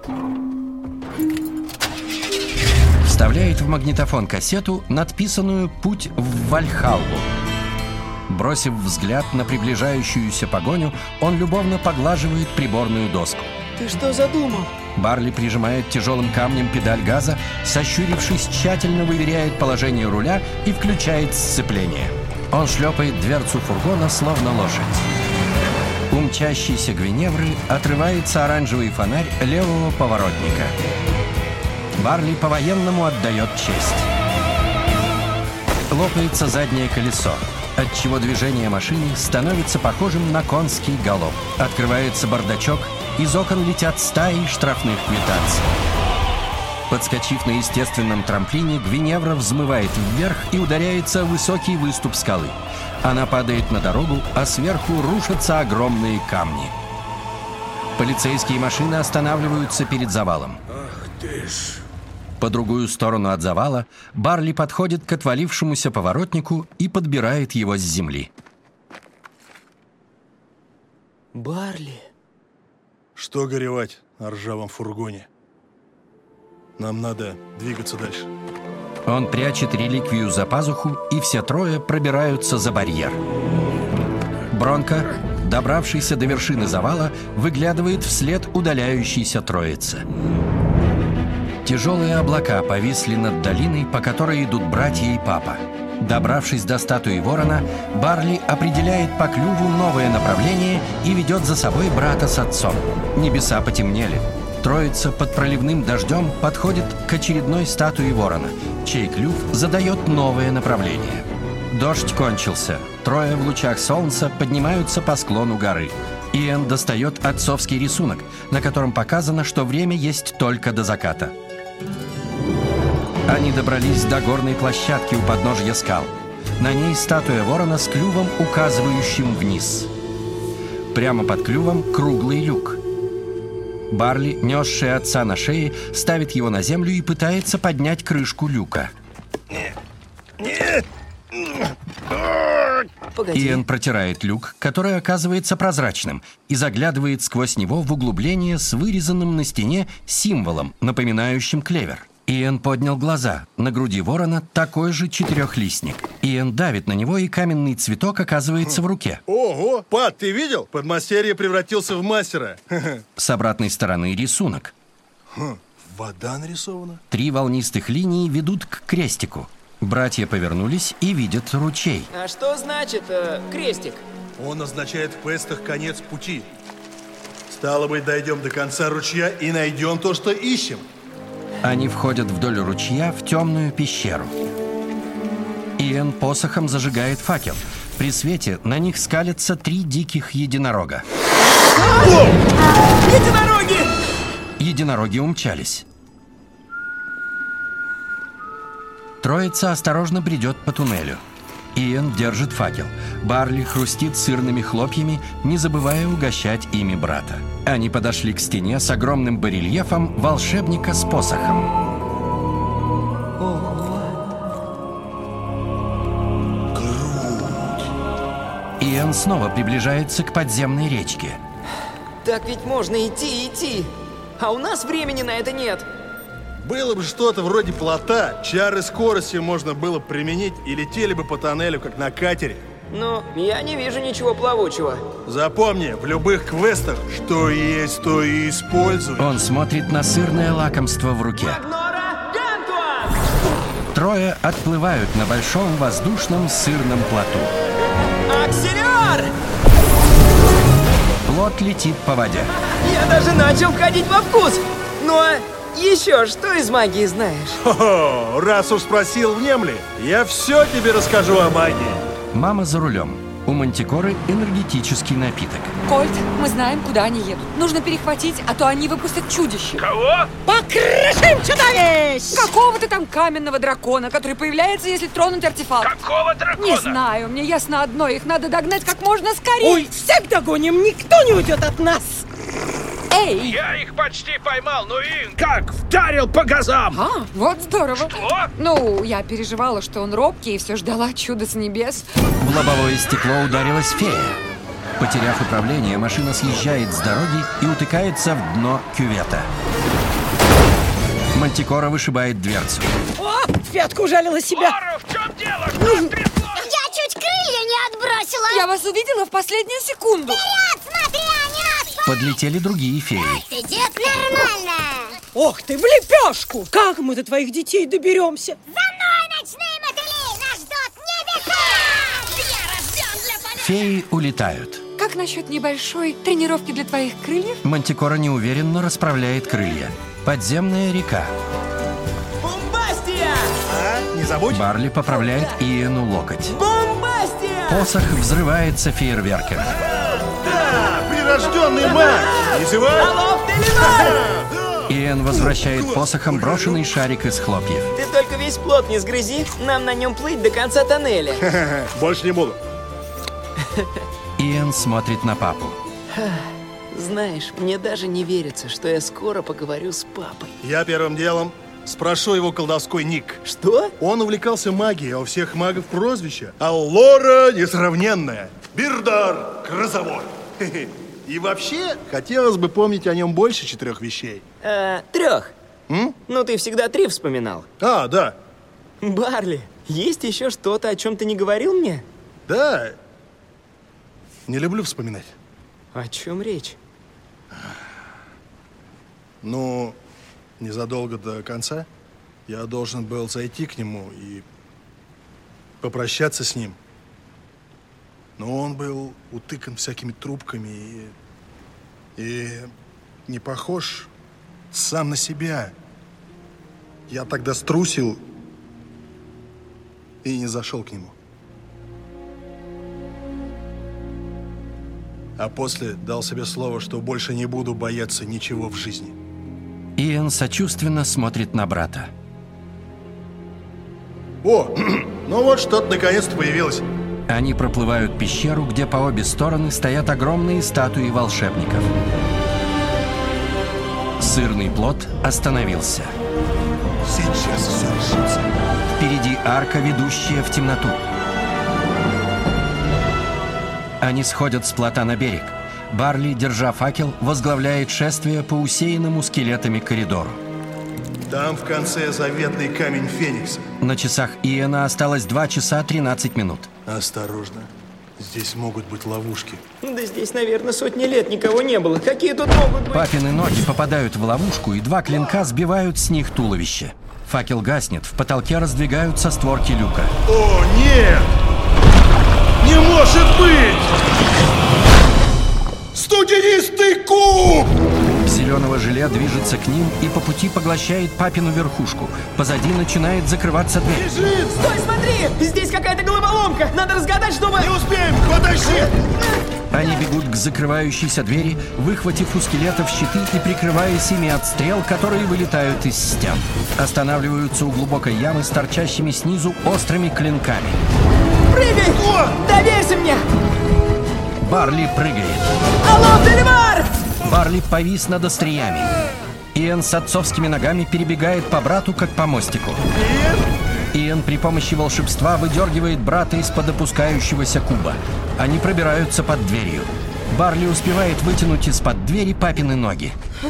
Вставляет в магнитофон кассету, надписанную «Путь в Вальхаллу». Бросив взгляд на приближающуюся погоню, он любовно поглаживает приборную доску. Ты что задумал? Барли прижимает тяжелым камнем педаль газа, сощурившись, тщательно выверяет положение руля и включает сцепление. Он шлепает дверцу фургона, словно лошадь. У мчащейся Гвиневры отрывается оранжевый фонарь левого поворотника. Барли по-военному отдает честь. Лопается заднее колесо, отчего движение машины становится похожим на конский галоп. Открывается бардачок, из окон летят стаи штрафных квитанций. Подскочив на естественном трамплине, Гвиневра взмывает вверх и ударяется в высокий выступ скалы. Она падает на дорогу, а сверху рушатся огромные камни. Полицейские машины останавливаются перед завалом. Ах ты ж... По другую сторону от завала Барли подходит к отвалившемуся поворотнику и подбирает его с земли. Барли. Что горевать о ржавом фургоне? Нам надо двигаться дальше. Он прячет реликвию за пазуху, и все трое пробираются за барьер. Бронко, добравшийся до вершины завала, выглядывает вслед удаляющейся троице. Тяжелые облака повисли над долиной, по которой идут братья и папа. Добравшись до статуи ворона, Барли определяет по клюву новое направление и ведет за собой брата с отцом. Небеса потемнели. Троица под проливным дождем подходит к очередной статуе ворона, чей клюв задает новое направление. Дождь кончился. Трое в лучах солнца поднимаются по склону горы. Иэн достает отцовский рисунок, на котором показано, что время есть только до заката. Они добрались до горной площадки у подножья скал. На ней статуя ворона с клювом, указывающим вниз. Прямо под клювом круглый люк. Барли, несший отца на шее, ставит его на землю и пытается поднять крышку люка. Погоди. Иэн протирает люк, который оказывается прозрачным, и заглядывает сквозь него в углубление с вырезанным на стене символом, напоминающим клевер. Иэн поднял глаза. На груди ворона такой же четырехлистник. Иэн давит на него, и каменный цветок оказывается в руке. Ого! Пат, ты видел? Подмастерье превратился в мастера. С обратной стороны рисунок. Хм, вода нарисована. Три волнистых линии ведут к крестику. Братья повернулись и видят ручей. А что значит э, крестик? Он означает в квестах конец пути. Стало быть, дойдем до конца ручья и найдем то, что ищем. Они входят вдоль ручья в темную пещеру. Иэн посохом зажигает факел. При свете на них скалятся три диких единорога. Единороги! Единороги умчались. Троица осторожно бредет по туннелю. Иэн держит факел. Барли хрустит сырными хлопьями, не забывая угощать ими брата. Они подошли к стене с огромным барельефом волшебника с посохом. Иэн снова приближается к подземной речке. Так ведь можно идти, идти. А у нас времени на это нет. Было бы что-то вроде плота, чары скорости можно было применить и летели бы по тоннелю, как на катере. Но я не вижу ничего плавучего. Запомни, в любых квестах, что есть, то и используй. Он смотрит на сырное лакомство в руке. Трое отплывают на большом воздушном сырном плоту. Акселер! Плот летит по воде. Я даже начал входить во вкус. Но еще что из магии знаешь? Хо-хо, раз уж спросил, внемли, я все тебе расскажу о магии. Мама за рулем. У Мантикоры энергетический напиток. Кольт, мы знаем, куда они едут. Нужно перехватить, а то они выпустят чудище. Кого? Покрышим чудовищ! Какого-то там каменного дракона, который появляется, если тронуть артефакт. Какого дракона? Не знаю, мне ясно одно, их надо догнать как можно скорее. Ой, всех догоним, никто не уйдет от нас. Эй! Я их почти поймал, ну и как вдарил по газам! А, вот здорово. Что? Ну, я переживала, что он робкий, и все ждала чуда с небес. В лобовое стекло ударилась фея. Потеряв управление, машина съезжает с дороги и утыкается в дно кювета. Мантикора вышибает дверцу. О, Фетка ужалила себя. Лора, в чем дело? Я чуть крылья не отбросила. Я вас увидела в последнюю секунду. Вперед, смотри, они нас... Подлетели другие феи. Идет нормально. Ох ты, в лепешку! Как мы до твоих детей доберемся? За мной, ночные мотыли! Нас ждут небеса! Я рожден для полета! Феи улетают. Как насчет небольшой тренировки для твоих крыльев? Мантикора неуверенно расправляет крылья. Подземная река. Бомбастия! А, не забудь. Барли поправляет Иэну локоть. Бомбастия! Посох взрывается фейерверком. Да, прирожденный маг! Не зевай! Алло, Деливар! Иэн возвращает посохом брошенный шарик из хлопьев. Ты только весь плот не сгрызи, нам на нем плыть до конца тоннеля. Больше не буду. Иэн смотрит на папу. Знаешь, мне даже не верится, что я скоро поговорю с папой. Я первым делом спрошу его колдовской ник. Что? Он увлекался магией, а у всех магов прозвище. Аллора несравненная. Бирдар грозовой. И вообще, хотелось бы помнить о нем больше четырех вещей. А, трех. М? Ну, ты всегда три вспоминал. А, да. Барли, есть еще что-то, о чем ты не говорил мне? Да. Не люблю вспоминать. О чем речь? Ну, незадолго до конца я должен был зайти к нему и попрощаться с ним. Но он был утыкан всякими трубками и, и не похож сам на себя. Я тогда струсил и не зашел к нему. А после дал себе слово, что больше не буду бояться ничего в жизни. Иэн сочувственно смотрит на брата. О, ну вот что-то наконец-то появилось. Они проплывают пещеру, где по обе стороны стоят огромные статуи волшебников. Сырный плот остановился. Сейчас все решится. Впереди арка, ведущая в темноту. Они сходят с плота на берег. Барли, держа факел, возглавляет шествие по усеянному скелетами коридору. Там в конце заветный камень Феникса. На часах Иэна осталось два часа тринадцать минут. Осторожно. Здесь могут быть ловушки. Да здесь, наверное, сотни лет никого не было. Какие тут могут быть? Папины ноги попадают в ловушку, и два клинка сбивают с них туловище. Факел гаснет, в потолке раздвигаются створки люка. О, нет! Не может быть! Студенистый куб! В зеленого желе движется к ним и по пути поглощает папину верхушку. Позади начинает закрываться дверь. Бежит! Стой, смотри! Здесь какая-то головоломка! Надо разгадать, чтобы... Не успеем! Хватай щит! Они бегут к закрывающейся двери, выхватив у скелетов щиты и прикрываясь ими от стрел, которые вылетают из стен. Останавливаются у глубокой ямы с торчащими снизу острыми клинками. Прыгай! О! Доверься мне! Барли прыгает. Алло, Деливар! Барли повис над остриями. Иэн с отцовскими ногами перебегает по брату, как по мостику. Иэн при помощи волшебства выдергивает брата из-под опускающегося куба. Они пробираются под дверью. Барли успевает вытянуть из-под двери папины ноги.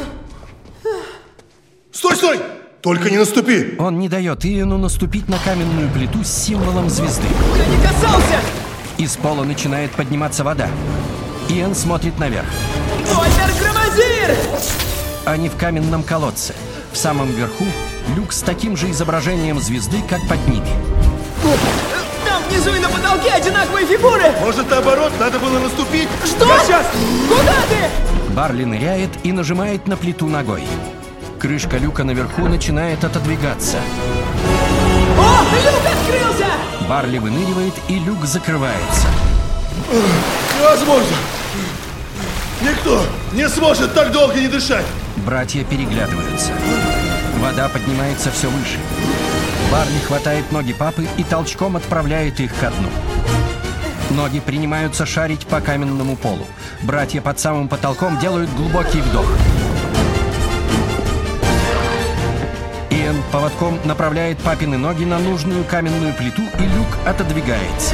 Стой, стой! Только не наступи! Он не дает Иэну наступить на каменную плиту с символом звезды. Я не касался! Из пола начинает подниматься вода. Иэн смотрит наверх. Ольтер-громозир! Они в каменном колодце. В самом верху люк с таким же изображением звезды, как под ними. Там внизу и на потолке одинаковые фигуры! Может, наоборот, надо было наступить? Что? Я сейчас! Куда ты? Барли ныряет и нажимает на плиту ногой. Крышка люка наверху начинает отодвигаться. О, люк открылся! Барли выныривает, и люк закрывается. Невозможно! Никто не сможет так долго не дышать! Братья переглядываются. Вода поднимается все выше. Барли хватает ноги папы и толчком отправляет их ко дну. Ноги принимаются шарить по каменному полу. Братья под самым потолком делают глубокий вдох. Иэн поводком направляет папины ноги на нужную каменную плиту, и люк отодвигается.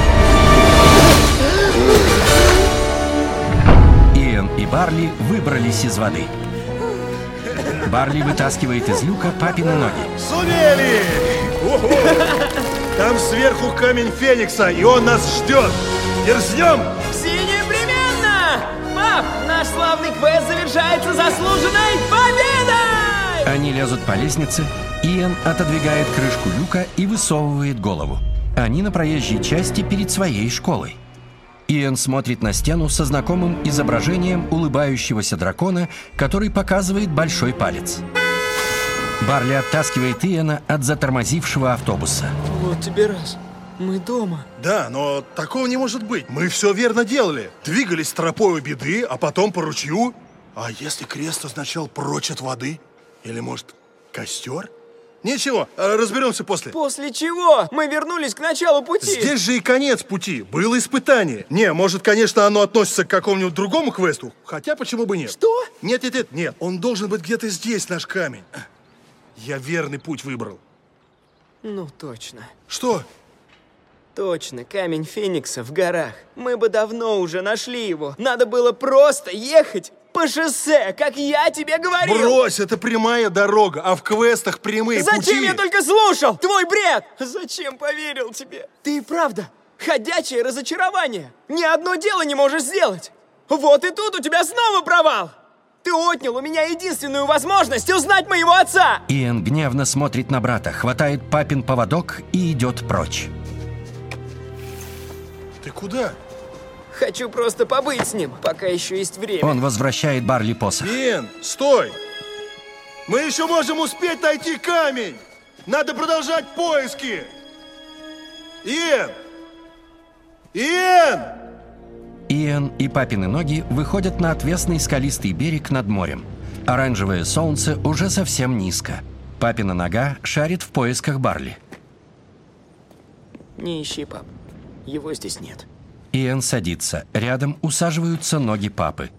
Иэн и Барли выбрались из воды. Барли вытаскивает из люка папины ноги. Сумели! Уху! Там сверху камень Феникса, и он нас ждет! Дерзнем! Все непременно! Пап, наш славный квест завершается заслуженной победой! Они лезут по лестнице, Иэн отодвигает крышку люка и высовывает голову. Они на проезжей части перед своей школой. Иэн смотрит на стену со знакомым изображением улыбающегося дракона, который показывает большой палец. Барли оттаскивает Иэна от затормозившего автобуса. Вот тебе раз. Мы дома. Да, но такого не может быть. Мы все верно делали. Двигались тропой беды, а потом по ручью. А если крест означал прочь от воды? Или, может, костер? Ничего, разберемся после. После чего? Мы вернулись к началу пути. Здесь же и конец пути. Было испытание. Не, может, конечно, оно относится к какому-нибудь другому квесту. Хотя, почему бы нет? Что? Нет, нет, нет, нет. Он должен быть где-то здесь, наш камень. Я верный путь выбрал. Ну, точно. Что? Точно, камень Феникса в горах. Мы бы давно уже нашли его. Надо было просто ехать по шоссе, как я тебе говорил. Брось, это прямая дорога, а в квестах прямые Зачем пути. я только слушал? Твой бред! Зачем поверил тебе? Ты и правда ходячее разочарование. Ни одно дело не можешь сделать. Вот и тут у тебя снова провал. Ты отнял у меня единственную возможность узнать моего отца. Иэн гневно смотрит на брата, хватает папин поводок и идет прочь. Ты куда? Хочу просто побыть с ним, пока еще есть время. Он возвращает Барли посох. Иэн, стой! Мы еще можем успеть найти камень! Надо продолжать поиски! Иэн! Иэн! Иэн и папины ноги выходят на отвесный скалистый берег над морем. Оранжевое солнце уже совсем низко. Папина нога шарит в поисках Барли. Не ищи, пап. Его здесь нет. Иэн садится. Рядом усаживаются ноги папы.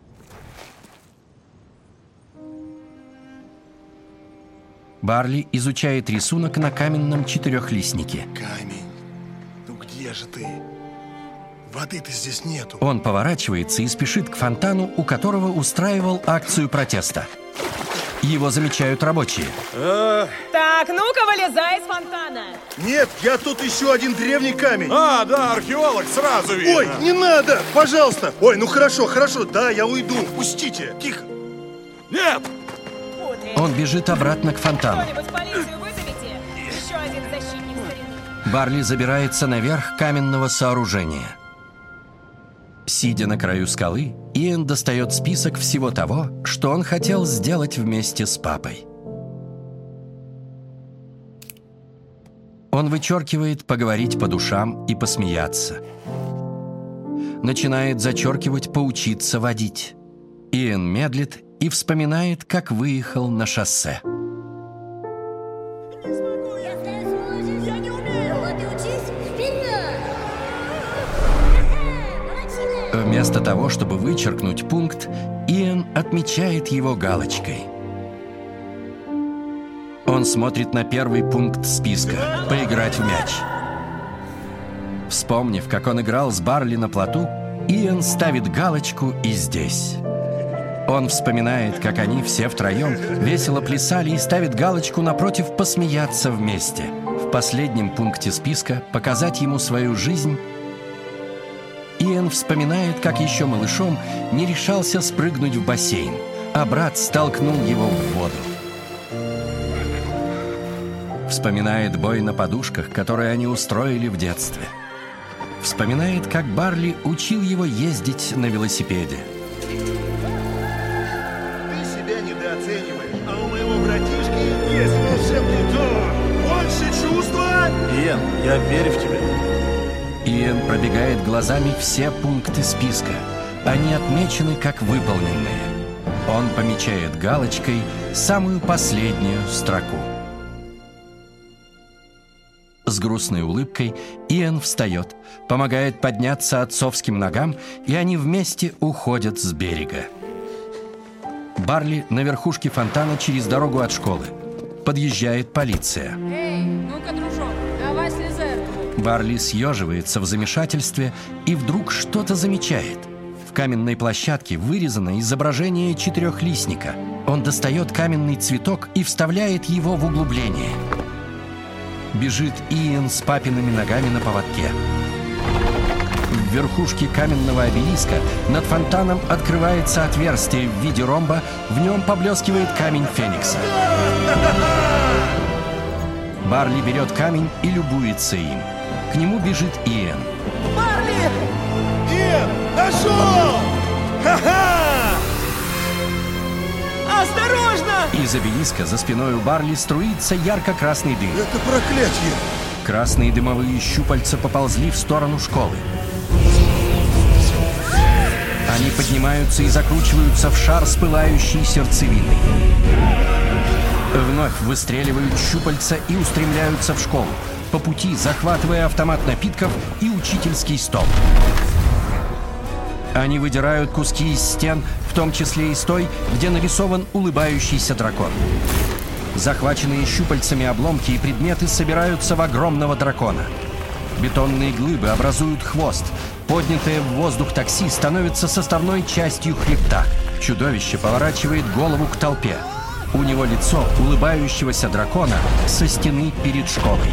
Барли изучает рисунок на каменном четырехлистнике. Камень. Ну где же ты? Воды-то здесь нету. Он поворачивается и спешит к фонтану, у которого устраивал акцию протеста. Его замечают рабочие. А... Так, ну-ка, вылезай из фонтана. Нет, я тут еще один древний камень. А, да, археолог, сразу видно. Ой, не надо, пожалуйста. Ой, ну хорошо, хорошо, да, я уйду. Пустите, тихо. Нет! Он бежит обратно к фонтану. Кто-нибудь полицию вызовите. Еще один защитник старины. Барли забирается наверх каменного сооружения. Сидя на краю скалы, Иэн достает список всего того, что он хотел сделать вместе с папой. Он вычеркивает поговорить по душам и посмеяться. Начинает зачеркивать поучиться водить. Иэн медлит и вспоминает, как выехал на шоссе. Вместо того, чтобы вычеркнуть пункт, Иэн отмечает его галочкой. Он смотрит на первый пункт списка – поиграть в мяч. Вспомнив, как он играл с Барли на плоту, Иэн ставит галочку и здесь. Он вспоминает, как они все втроем весело плясали и ставит галочку напротив «посмеяться вместе». В последнем пункте списка «показать ему свою жизнь» Иэн вспоминает, как еще малышом не решался спрыгнуть в бассейн, а брат столкнул его в воду. Вспоминает бой на подушках, который они устроили в детстве. Вспоминает, как Барли учил его ездить на велосипеде. Ты себя недооцениваешь, а у моего братишки есть волшебный дар. Больше чувства. Иэн, я верю в тебя. Иэн пробегает глазами все пункты списка. Они отмечены как выполненные. Он помечает галочкой самую последнюю строку. С грустной улыбкой Иэн встает, помогает подняться отцовским ногам, и они вместе уходят с берега. Барли на верхушке фонтана через дорогу от школы. Подъезжает полиция. Эй, ну-ка, дружок, давай слезай. Барли съеживается в замешательстве и вдруг что-то замечает. В каменной площадке вырезано изображение четырехлистника. Он достает каменный цветок и вставляет его в углубление. Бежит Иэн с папиными ногами на поводке. В верхушке каменного обелиска над фонтаном открывается отверстие в виде ромба, в нем поблескивает камень Феникса. Барли берет камень и любуется им. К нему бежит Иэн. Барли! Иэн, нашел! Ха-ха! Осторожно! Из обелиска за спиной у Барли струится ярко-красный дым. Это проклятие! Красные дымовые щупальца поползли в сторону школы. Они поднимаются и закручиваются в шар с пылающей сердцевиной. Вновь выстреливают щупальца и устремляются в школу, по пути захватывая автомат напитков и учительский стол. Они выдирают куски из стен, в том числе и с той, где нарисован улыбающийся дракон. Захваченные щупальцами обломки и предметы собираются в огромного дракона. Бетонные глыбы образуют хвост. Поднятое в воздух такси становится составной частью хребта. Чудовище поворачивает голову к толпе. У него лицо улыбающегося дракона со стены перед школой.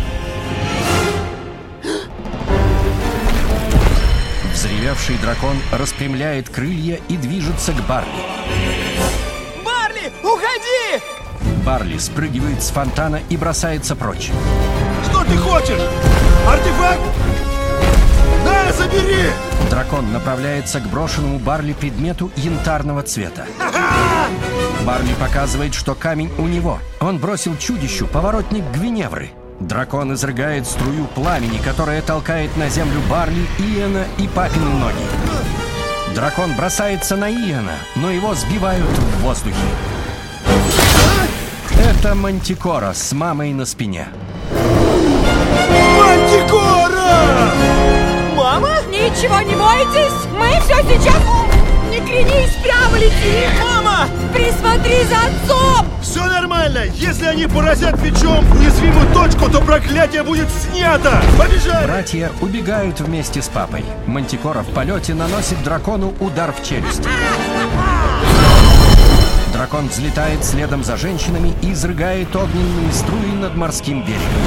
Взревевший дракон распрямляет крылья и движется к Барли. Барли, уходи! Барли спрыгивает с фонтана и бросается прочь. Что ты хочешь? Артефакт? На, забери! Дракон направляется к брошенному Барли предмету янтарного цвета. Барли показывает, что камень у него. Он бросил чудищу поворотник Гвиневры. Дракон изрыгает струю пламени, которая толкает на землю Барли, Иэна и папины ноги. Дракон бросается на Иэна, но его сбивают в воздухе. Это Мантикора с мамой на спине. Мантикора! Мама? Ничего не бойтесь! Мы все сейчас... Не кренись, прямо лети! Мама! Присмотри за отцом! Все нормально! Если они поразят мечом уязвимую точку, то проклятие будет снято! Побежали! Братья убегают вместе с папой. Мантикора в полете наносит дракону удар в челюсть. Дракон взлетает следом за женщинами и изрыгает огненные струи над морским берегом.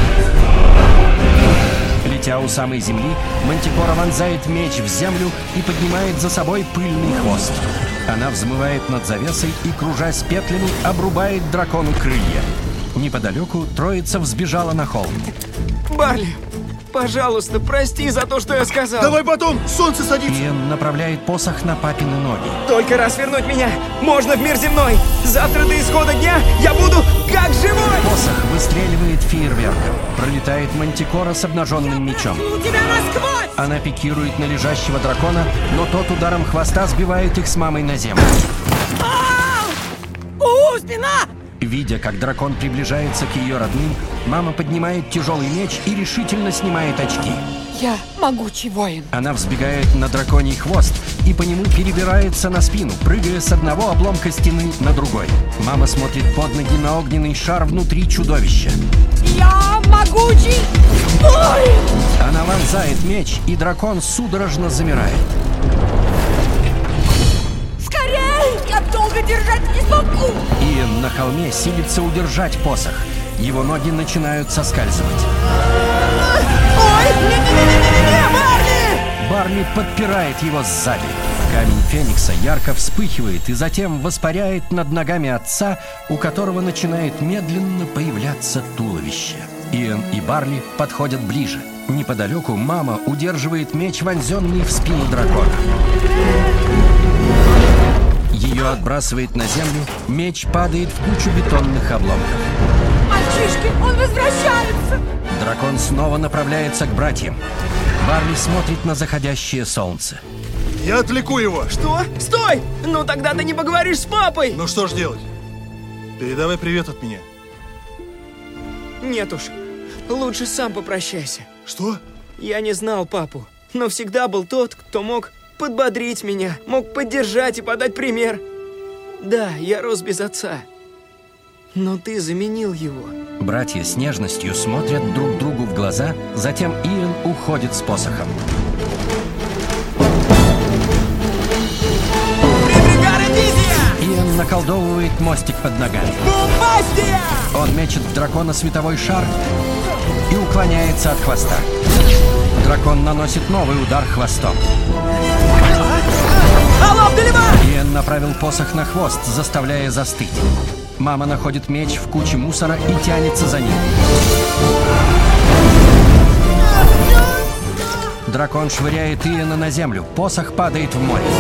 Летя у самой земли, Мантикора вонзает меч в землю и поднимает за собой пыльный хвост. Она взмывает над завесой и, кружась петлями, обрубает дракону крылья. Неподалеку троица взбежала на холм. Барли, Пожалуйста, прости за то, что я сказал. Давай потом, солнце садится. Иэн направляет посох на папины ноги. Только раз вернуть меня можно в мир земной. Завтра до исхода дня я буду как живой. Посох выстреливает фейерверком. Пролетает Мантикора с обнаженным мечом. У тебя насквозь! Она пикирует на лежащего дракона, но тот ударом хвоста сбивает их с мамой на землю. У, спина! Видя, как дракон приближается к ее родным, мама поднимает тяжелый меч и решительно снимает очки. Я могучий воин. Она взбегает на драконий хвост и по нему перебирается на спину, прыгая с одного обломка стены на другой. Мама смотрит под ноги на огненный шар внутри чудовища. Я могучий воин! Она вонзает меч, и дракон судорожно замирает. Скорей! Я долго держать не смогу! Иэн на холме силится удержать посох. Его ноги начинают соскальзывать. Ой! Не-не-не-не-не! Барли! Барли подпирает его сзади. Камень Феникса ярко вспыхивает и затем воспаряет над ногами отца, у которого начинает медленно появляться туловище. Иэн и Барли подходят ближе. Неподалеку мама удерживает меч, вонзенный в спину дракона. Ее отбрасывает на землю, меч падает в кучу бетонных обломков. Мальчишки, он возвращается! Дракон снова направляется к братьям. Барли смотрит на заходящее солнце. Я отвлеку его. Что? Стой! Ну тогда ты не поговоришь с папой! Ну что ж делать? Передавай привет от меня. Нет уж, лучше сам попрощайся. Что? Я не знал папу, но всегда был тот, кто мог подбодрить меня, мог поддержать и подать пример. Да, я рос без отца, но ты заменил его. Братья с нежностью смотрят друг другу в глаза, затем Иэн уходит с посохом. Иэн наколдовывает мостик под ногами. Бомбастия! Он мечет в дракона световой шар и уклоняется от хвоста. Дракон наносит новый удар хвостом. Иэн направил посох на хвост, заставляя застыть. Мама находит меч в куче мусора и тянется за ним. Дракон швыряет Иэна на землю. Посох падает в море.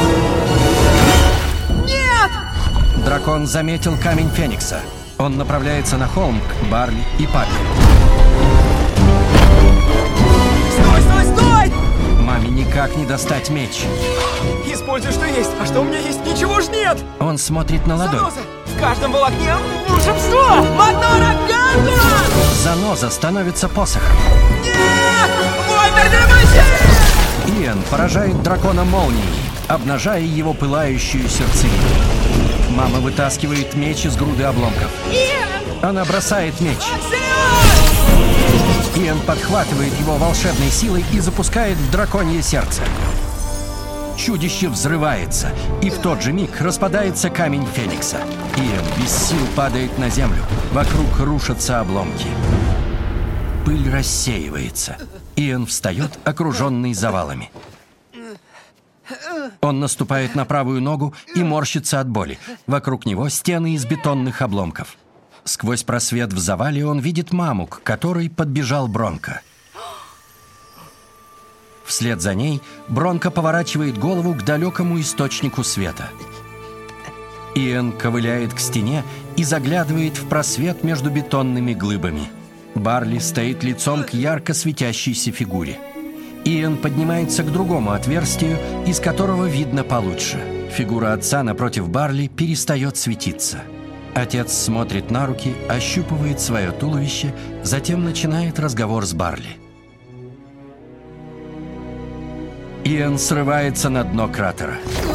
Нет! Дракон заметил камень Феникса. Он направляется на холм к Барли и папе. Стой, стой, стой! Маме никак не достать меч. Используй, что есть, а что у меня есть, ничего ж нет! Он смотрит на ладонь. Заноза! В каждом волокне волшебство! Мотора Ганга! Заноза становится посохом. Нет! Война Иэн поражает дракона молнией, обнажая его пылающую сердцевину. Мама вытаскивает меч из груды обломков. Она бросает меч. Иэн подхватывает его волшебной силой и запускает в драконье сердце. Чудище взрывается, и в тот же миг распадается камень Феникса. Иэн без сил падает на землю. Вокруг рушатся обломки. Пыль рассеивается. Иэн встает, окруженный завалами. Он наступает на правую ногу и морщится от боли. Вокруг него стены из бетонных обломков. Сквозь просвет в завале он видит маму, к которой подбежал Бронко. Вслед за ней Бронко поворачивает голову к далекому источнику света. Иэн ковыляет к стене и заглядывает в просвет между бетонными глыбами. Барли стоит лицом к ярко светящейся фигуре. Иэн поднимается к другому отверстию, из которого видно получше. Фигура отца напротив Барли перестает светиться. Отец смотрит на руки, ощупывает свое туловище, затем начинает разговор с Барли. Иэн срывается на дно кратера.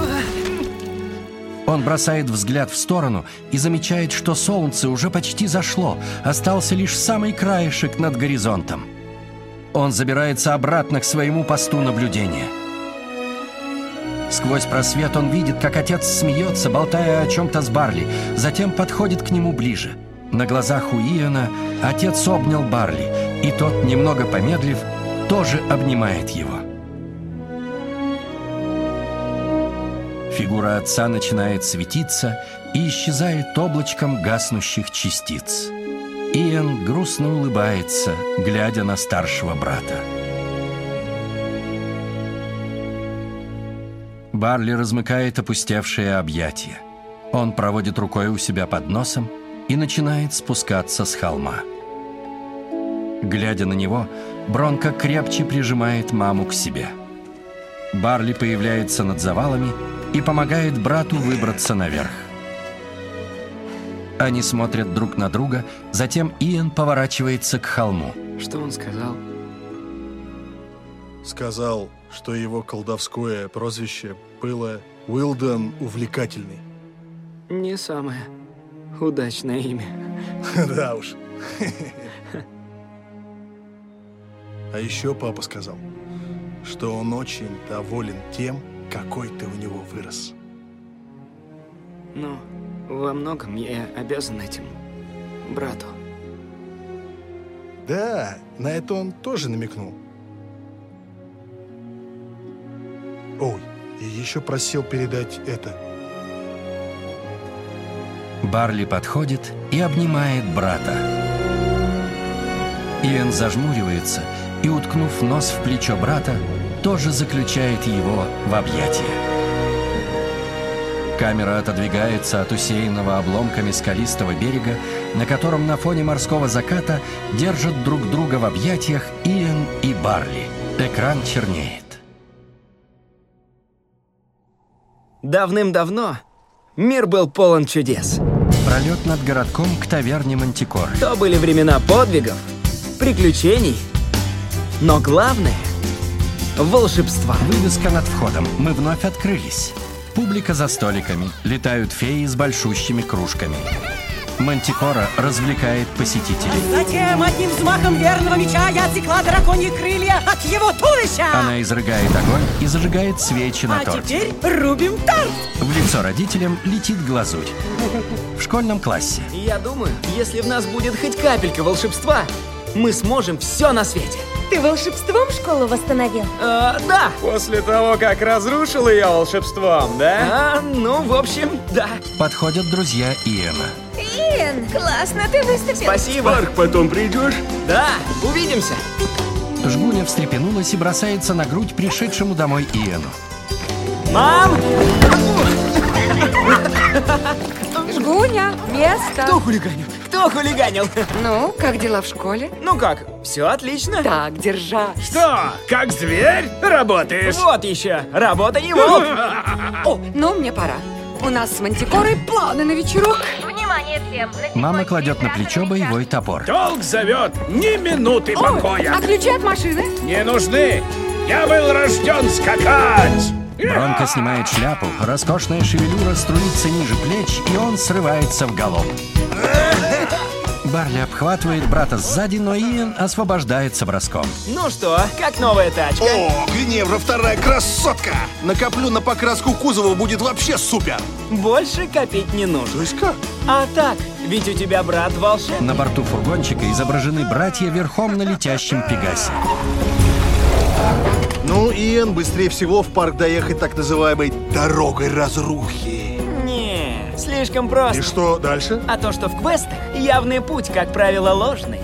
Он бросает взгляд в сторону и замечает, что солнце уже почти зашло, остался лишь самый краешек над горизонтом. Он забирается обратно к своему посту наблюдения. Сквозь просвет он видит, как отец смеется, болтая о чем-то с Барли, затем подходит к нему ближе. На глазах у Иэна отец обнял Барли, и тот, немного помедлив, тоже обнимает его. Фигура отца начинает светиться и исчезает облачком гаснущих частиц. Иэн грустно улыбается, глядя на старшего брата. Барли размыкает опустевшие объятия. Он проводит рукой у себя под носом и начинает спускаться с холма. Глядя на него, Бронко крепче прижимает маму к себе. Барли появляется над завалами и помогает брату выбраться наверх. Они смотрят друг на друга, затем Иэн поворачивается к холму. Что он сказал? Сказал, что его колдовское прозвище было Уилден Увлекательный. Не самое удачное имя. Да уж. А еще папа сказал, что он очень доволен тем, какой ты у него вырос. Ну, во многом я обязан этим брату. Да, на это он тоже намекнул. Ой, и еще просил передать это. Барли подходит и обнимает брата. Иэн зажмуривается и, уткнув нос в плечо брата, тоже заключает его в объятия. Камера отодвигается от усеянного обломками скалистого берега, на котором на фоне морского заката держат друг друга в объятиях Иэн и Барли. Экран чернеет. Давным-давно мир был полон чудес. Пролет над городком к таверне Мантикоры. То были времена подвигов, приключений, но главное — волшебства. Вывеска над входом. Мы вновь открылись. Публика за столиками. Летают феи с большущими кружками. Мантикора развлекает посетителей. Затем одним взмахом верного меча я отсекла драконьи крылья от его туловища. Она изрыгает огонь и зажигает свечи на а торте. теперь рубим торт. В лицо родителям летит глазурь. В школьном классе. Я думаю, если в нас будет хоть капелька волшебства, мы сможем все на свете. Ты волшебством школу восстановил? А, да. После того, как разрушил ее волшебством, да? А, ну, в общем, да. Подходят друзья Иэна. Иэн, классно ты выступил. Спасибо. В парк потом придешь? Да, увидимся. Жгуня встрепенулась и бросается на грудь пришедшему домой Иэну. Мам! Жгуня, место. Кто хулиганил? Кто хулиганил? Ну, как дела в школе? Ну как, все отлично. Так, держать. Что, как зверь работаешь? Вот еще, работа не волк. О, ну мне пора. У нас с Мантикорой планы на вечерок. Внимание всем. Мама кладет на плечо боевой топор. Долг зовет, ни минуты покоя. А ключи от машины? Не нужны. Я был рожден скакать. Бронко снимает шляпу, роскошная шевелюра струится ниже плеч, и он срывается в галоп. Барли обхватывает брата сзади, но Иэн освобождается броском. Ну что, как новая тачка? О, Гневра вторая красотка! Накоплю на покраску кузова, будет вообще супер! Больше копить не нужно. То есть как? А так, ведь у тебя брат волшебник. На борту фургончика изображены братья верхом на летящем Пегасе. Ну, Иэн, быстрее всего в парк доехать так называемой «дорогой разрухи». Не, слишком просто. И что дальше? А то, что в квестах явный путь, как правило, ложный.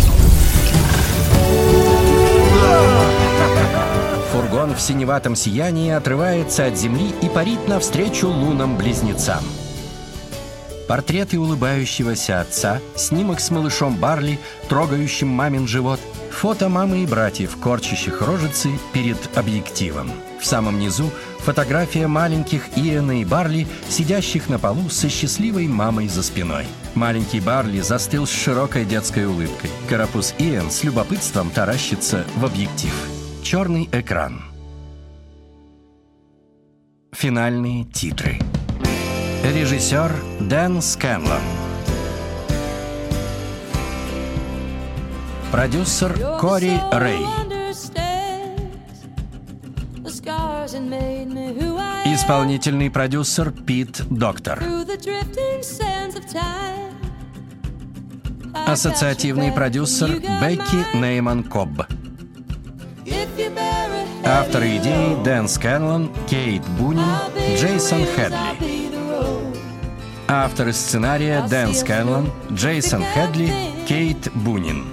Фургон в синеватом сиянии отрывается от земли и парит навстречу лунам-близнецам. Портреты улыбающегося отца, снимок с малышом Барли, трогающим мамин живот, фото мамы и братьев, корчащих рожицы перед объективом. В самом низу фотография маленьких Иэна и Барли, сидящих на полу со счастливой мамой за спиной. Маленький Барли застыл с широкой детской улыбкой. Карапуз Иэн с любопытством таращится в объектив. Черный экран. Финальные титры. Режиссер Дэн Скэнлон. Продюсер Кори Рэй. Исполнительный продюсер Пит Доктор. Ассоциативный продюсер Бекки Нейман Кобб. Авторы идеи Дэн Скэнлон, Кейт Бунин, Джейсон Хедли. Авторы сценария Дэн Скэнлон, Джейсон Хедли, Кейт Бунин.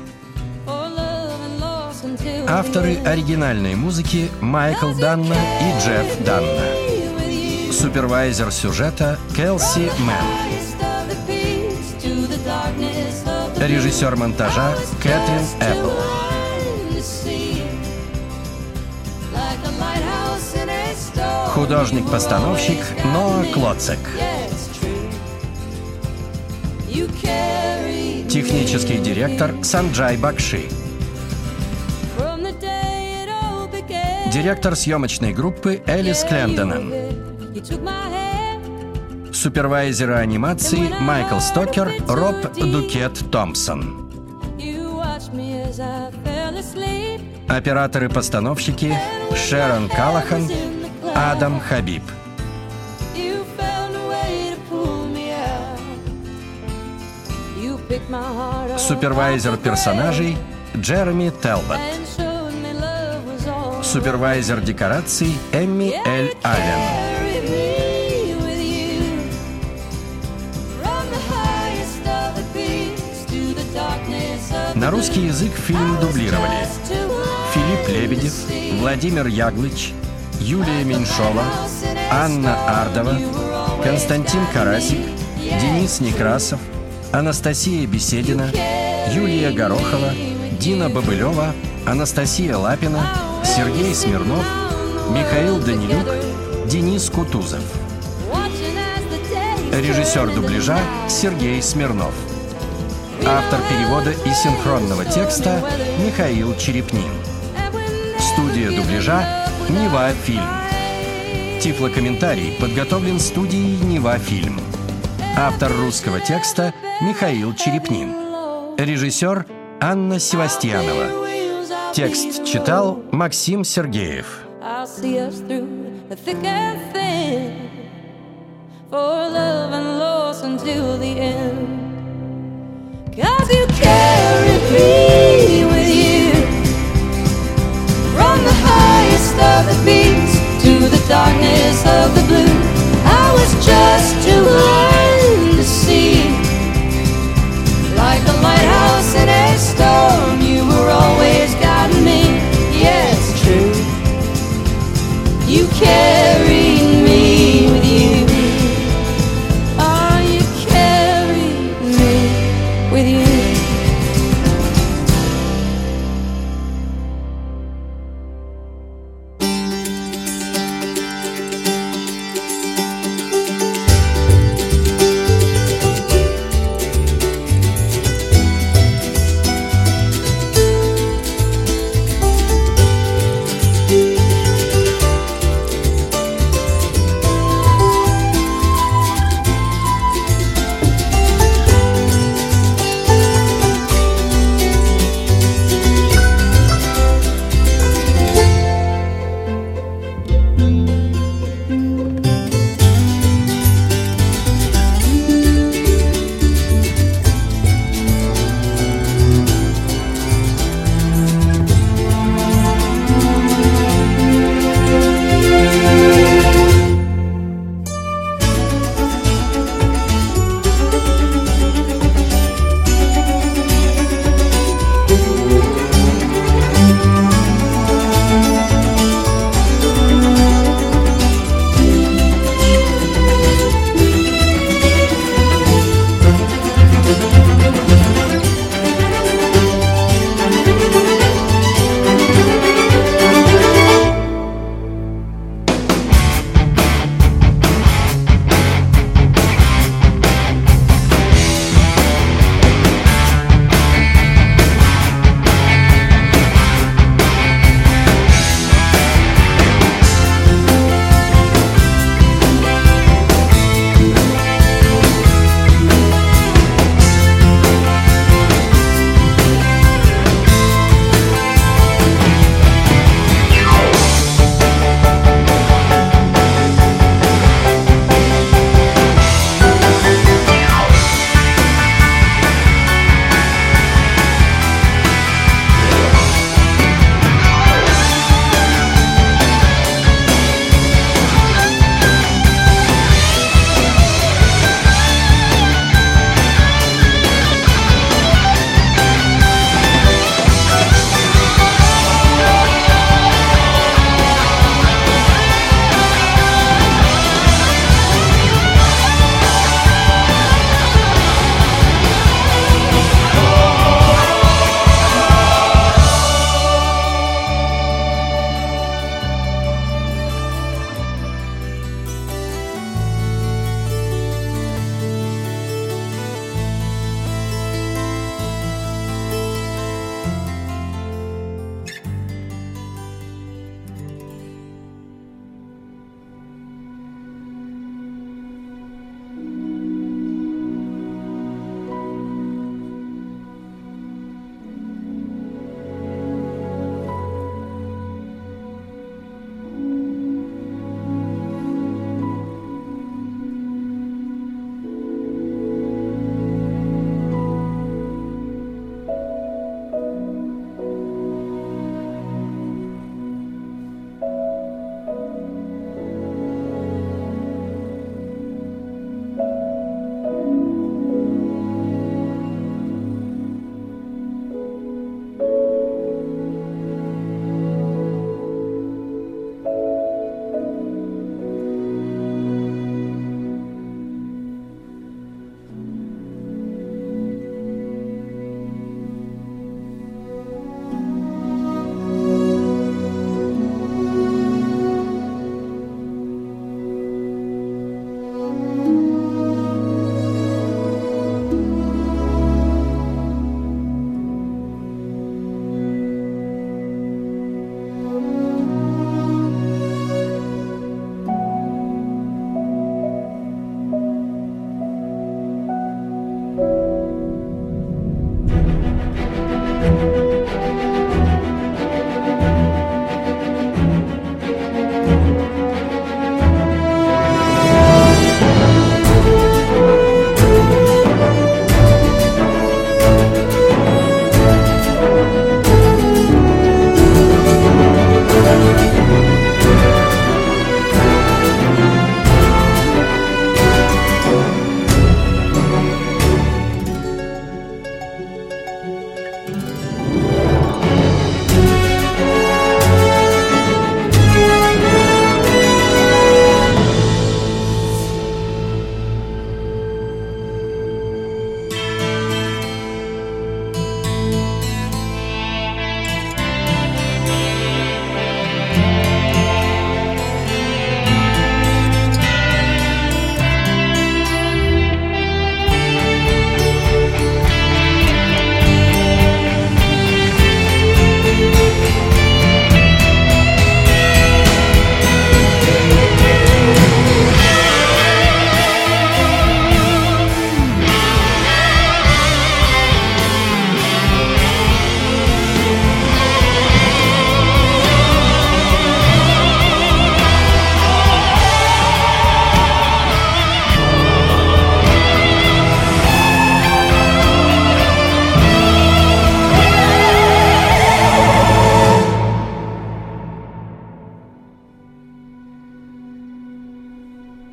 Авторы оригинальной музыки Майкл Данна и Джефф Данна. Супервайзер сюжета Келси Мэн. Режиссер монтажа Кэтрин Эппл. Художник-постановщик Ноа Клоцек. Технический директор Санджай Бакши. Директор съемочной группы Элис Клендонен. Супервайзеры анимации Майкл Стокер, Роб Дукет Томпсон. Операторы-постановщики Шерон Калахан, Адам Хабиб. Супервайзер персонажей Джереми Телбот. Супервайзер декораций Эмми Эль Аллен. На русский язык фильм дублировали Филипп Лебедев, Владимир Яглыч, Юлия Меньшова, Анна Ардова, Константин Карасик, Денис Некрасов, Анастасия Беседина, Юлия Горохова, Дина Бобылева, Анастасия Лапина, Сергей Смирнов, Михаил Данилюк, Денис Кутузов. Режиссер дубляжа Сергей Смирнов. Автор перевода и синхронного текста Михаил Черепнин. Студия дубляжа Нева Фильм. Тифлокомментарий подготовлен студией Нева Фильм. Автор русского текста Михаил Черепнин. Режиссер Анна Севастьянова. Текст читал Максим Сергеев. Cause you carry me with you, from the highest of the peaks to the darkness of the blue. I was just too blind to see, like a lighthouse in a storm. You were always guiding me. Yeah, it's true. You carried me with you. Oh, you carried me with you.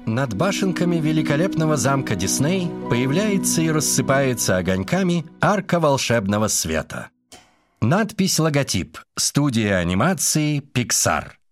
Над башенками великолепного замка Дисней появляется и рассыпается огоньками арка волшебного света. Надпись-логотип. Студия анимации Pixar.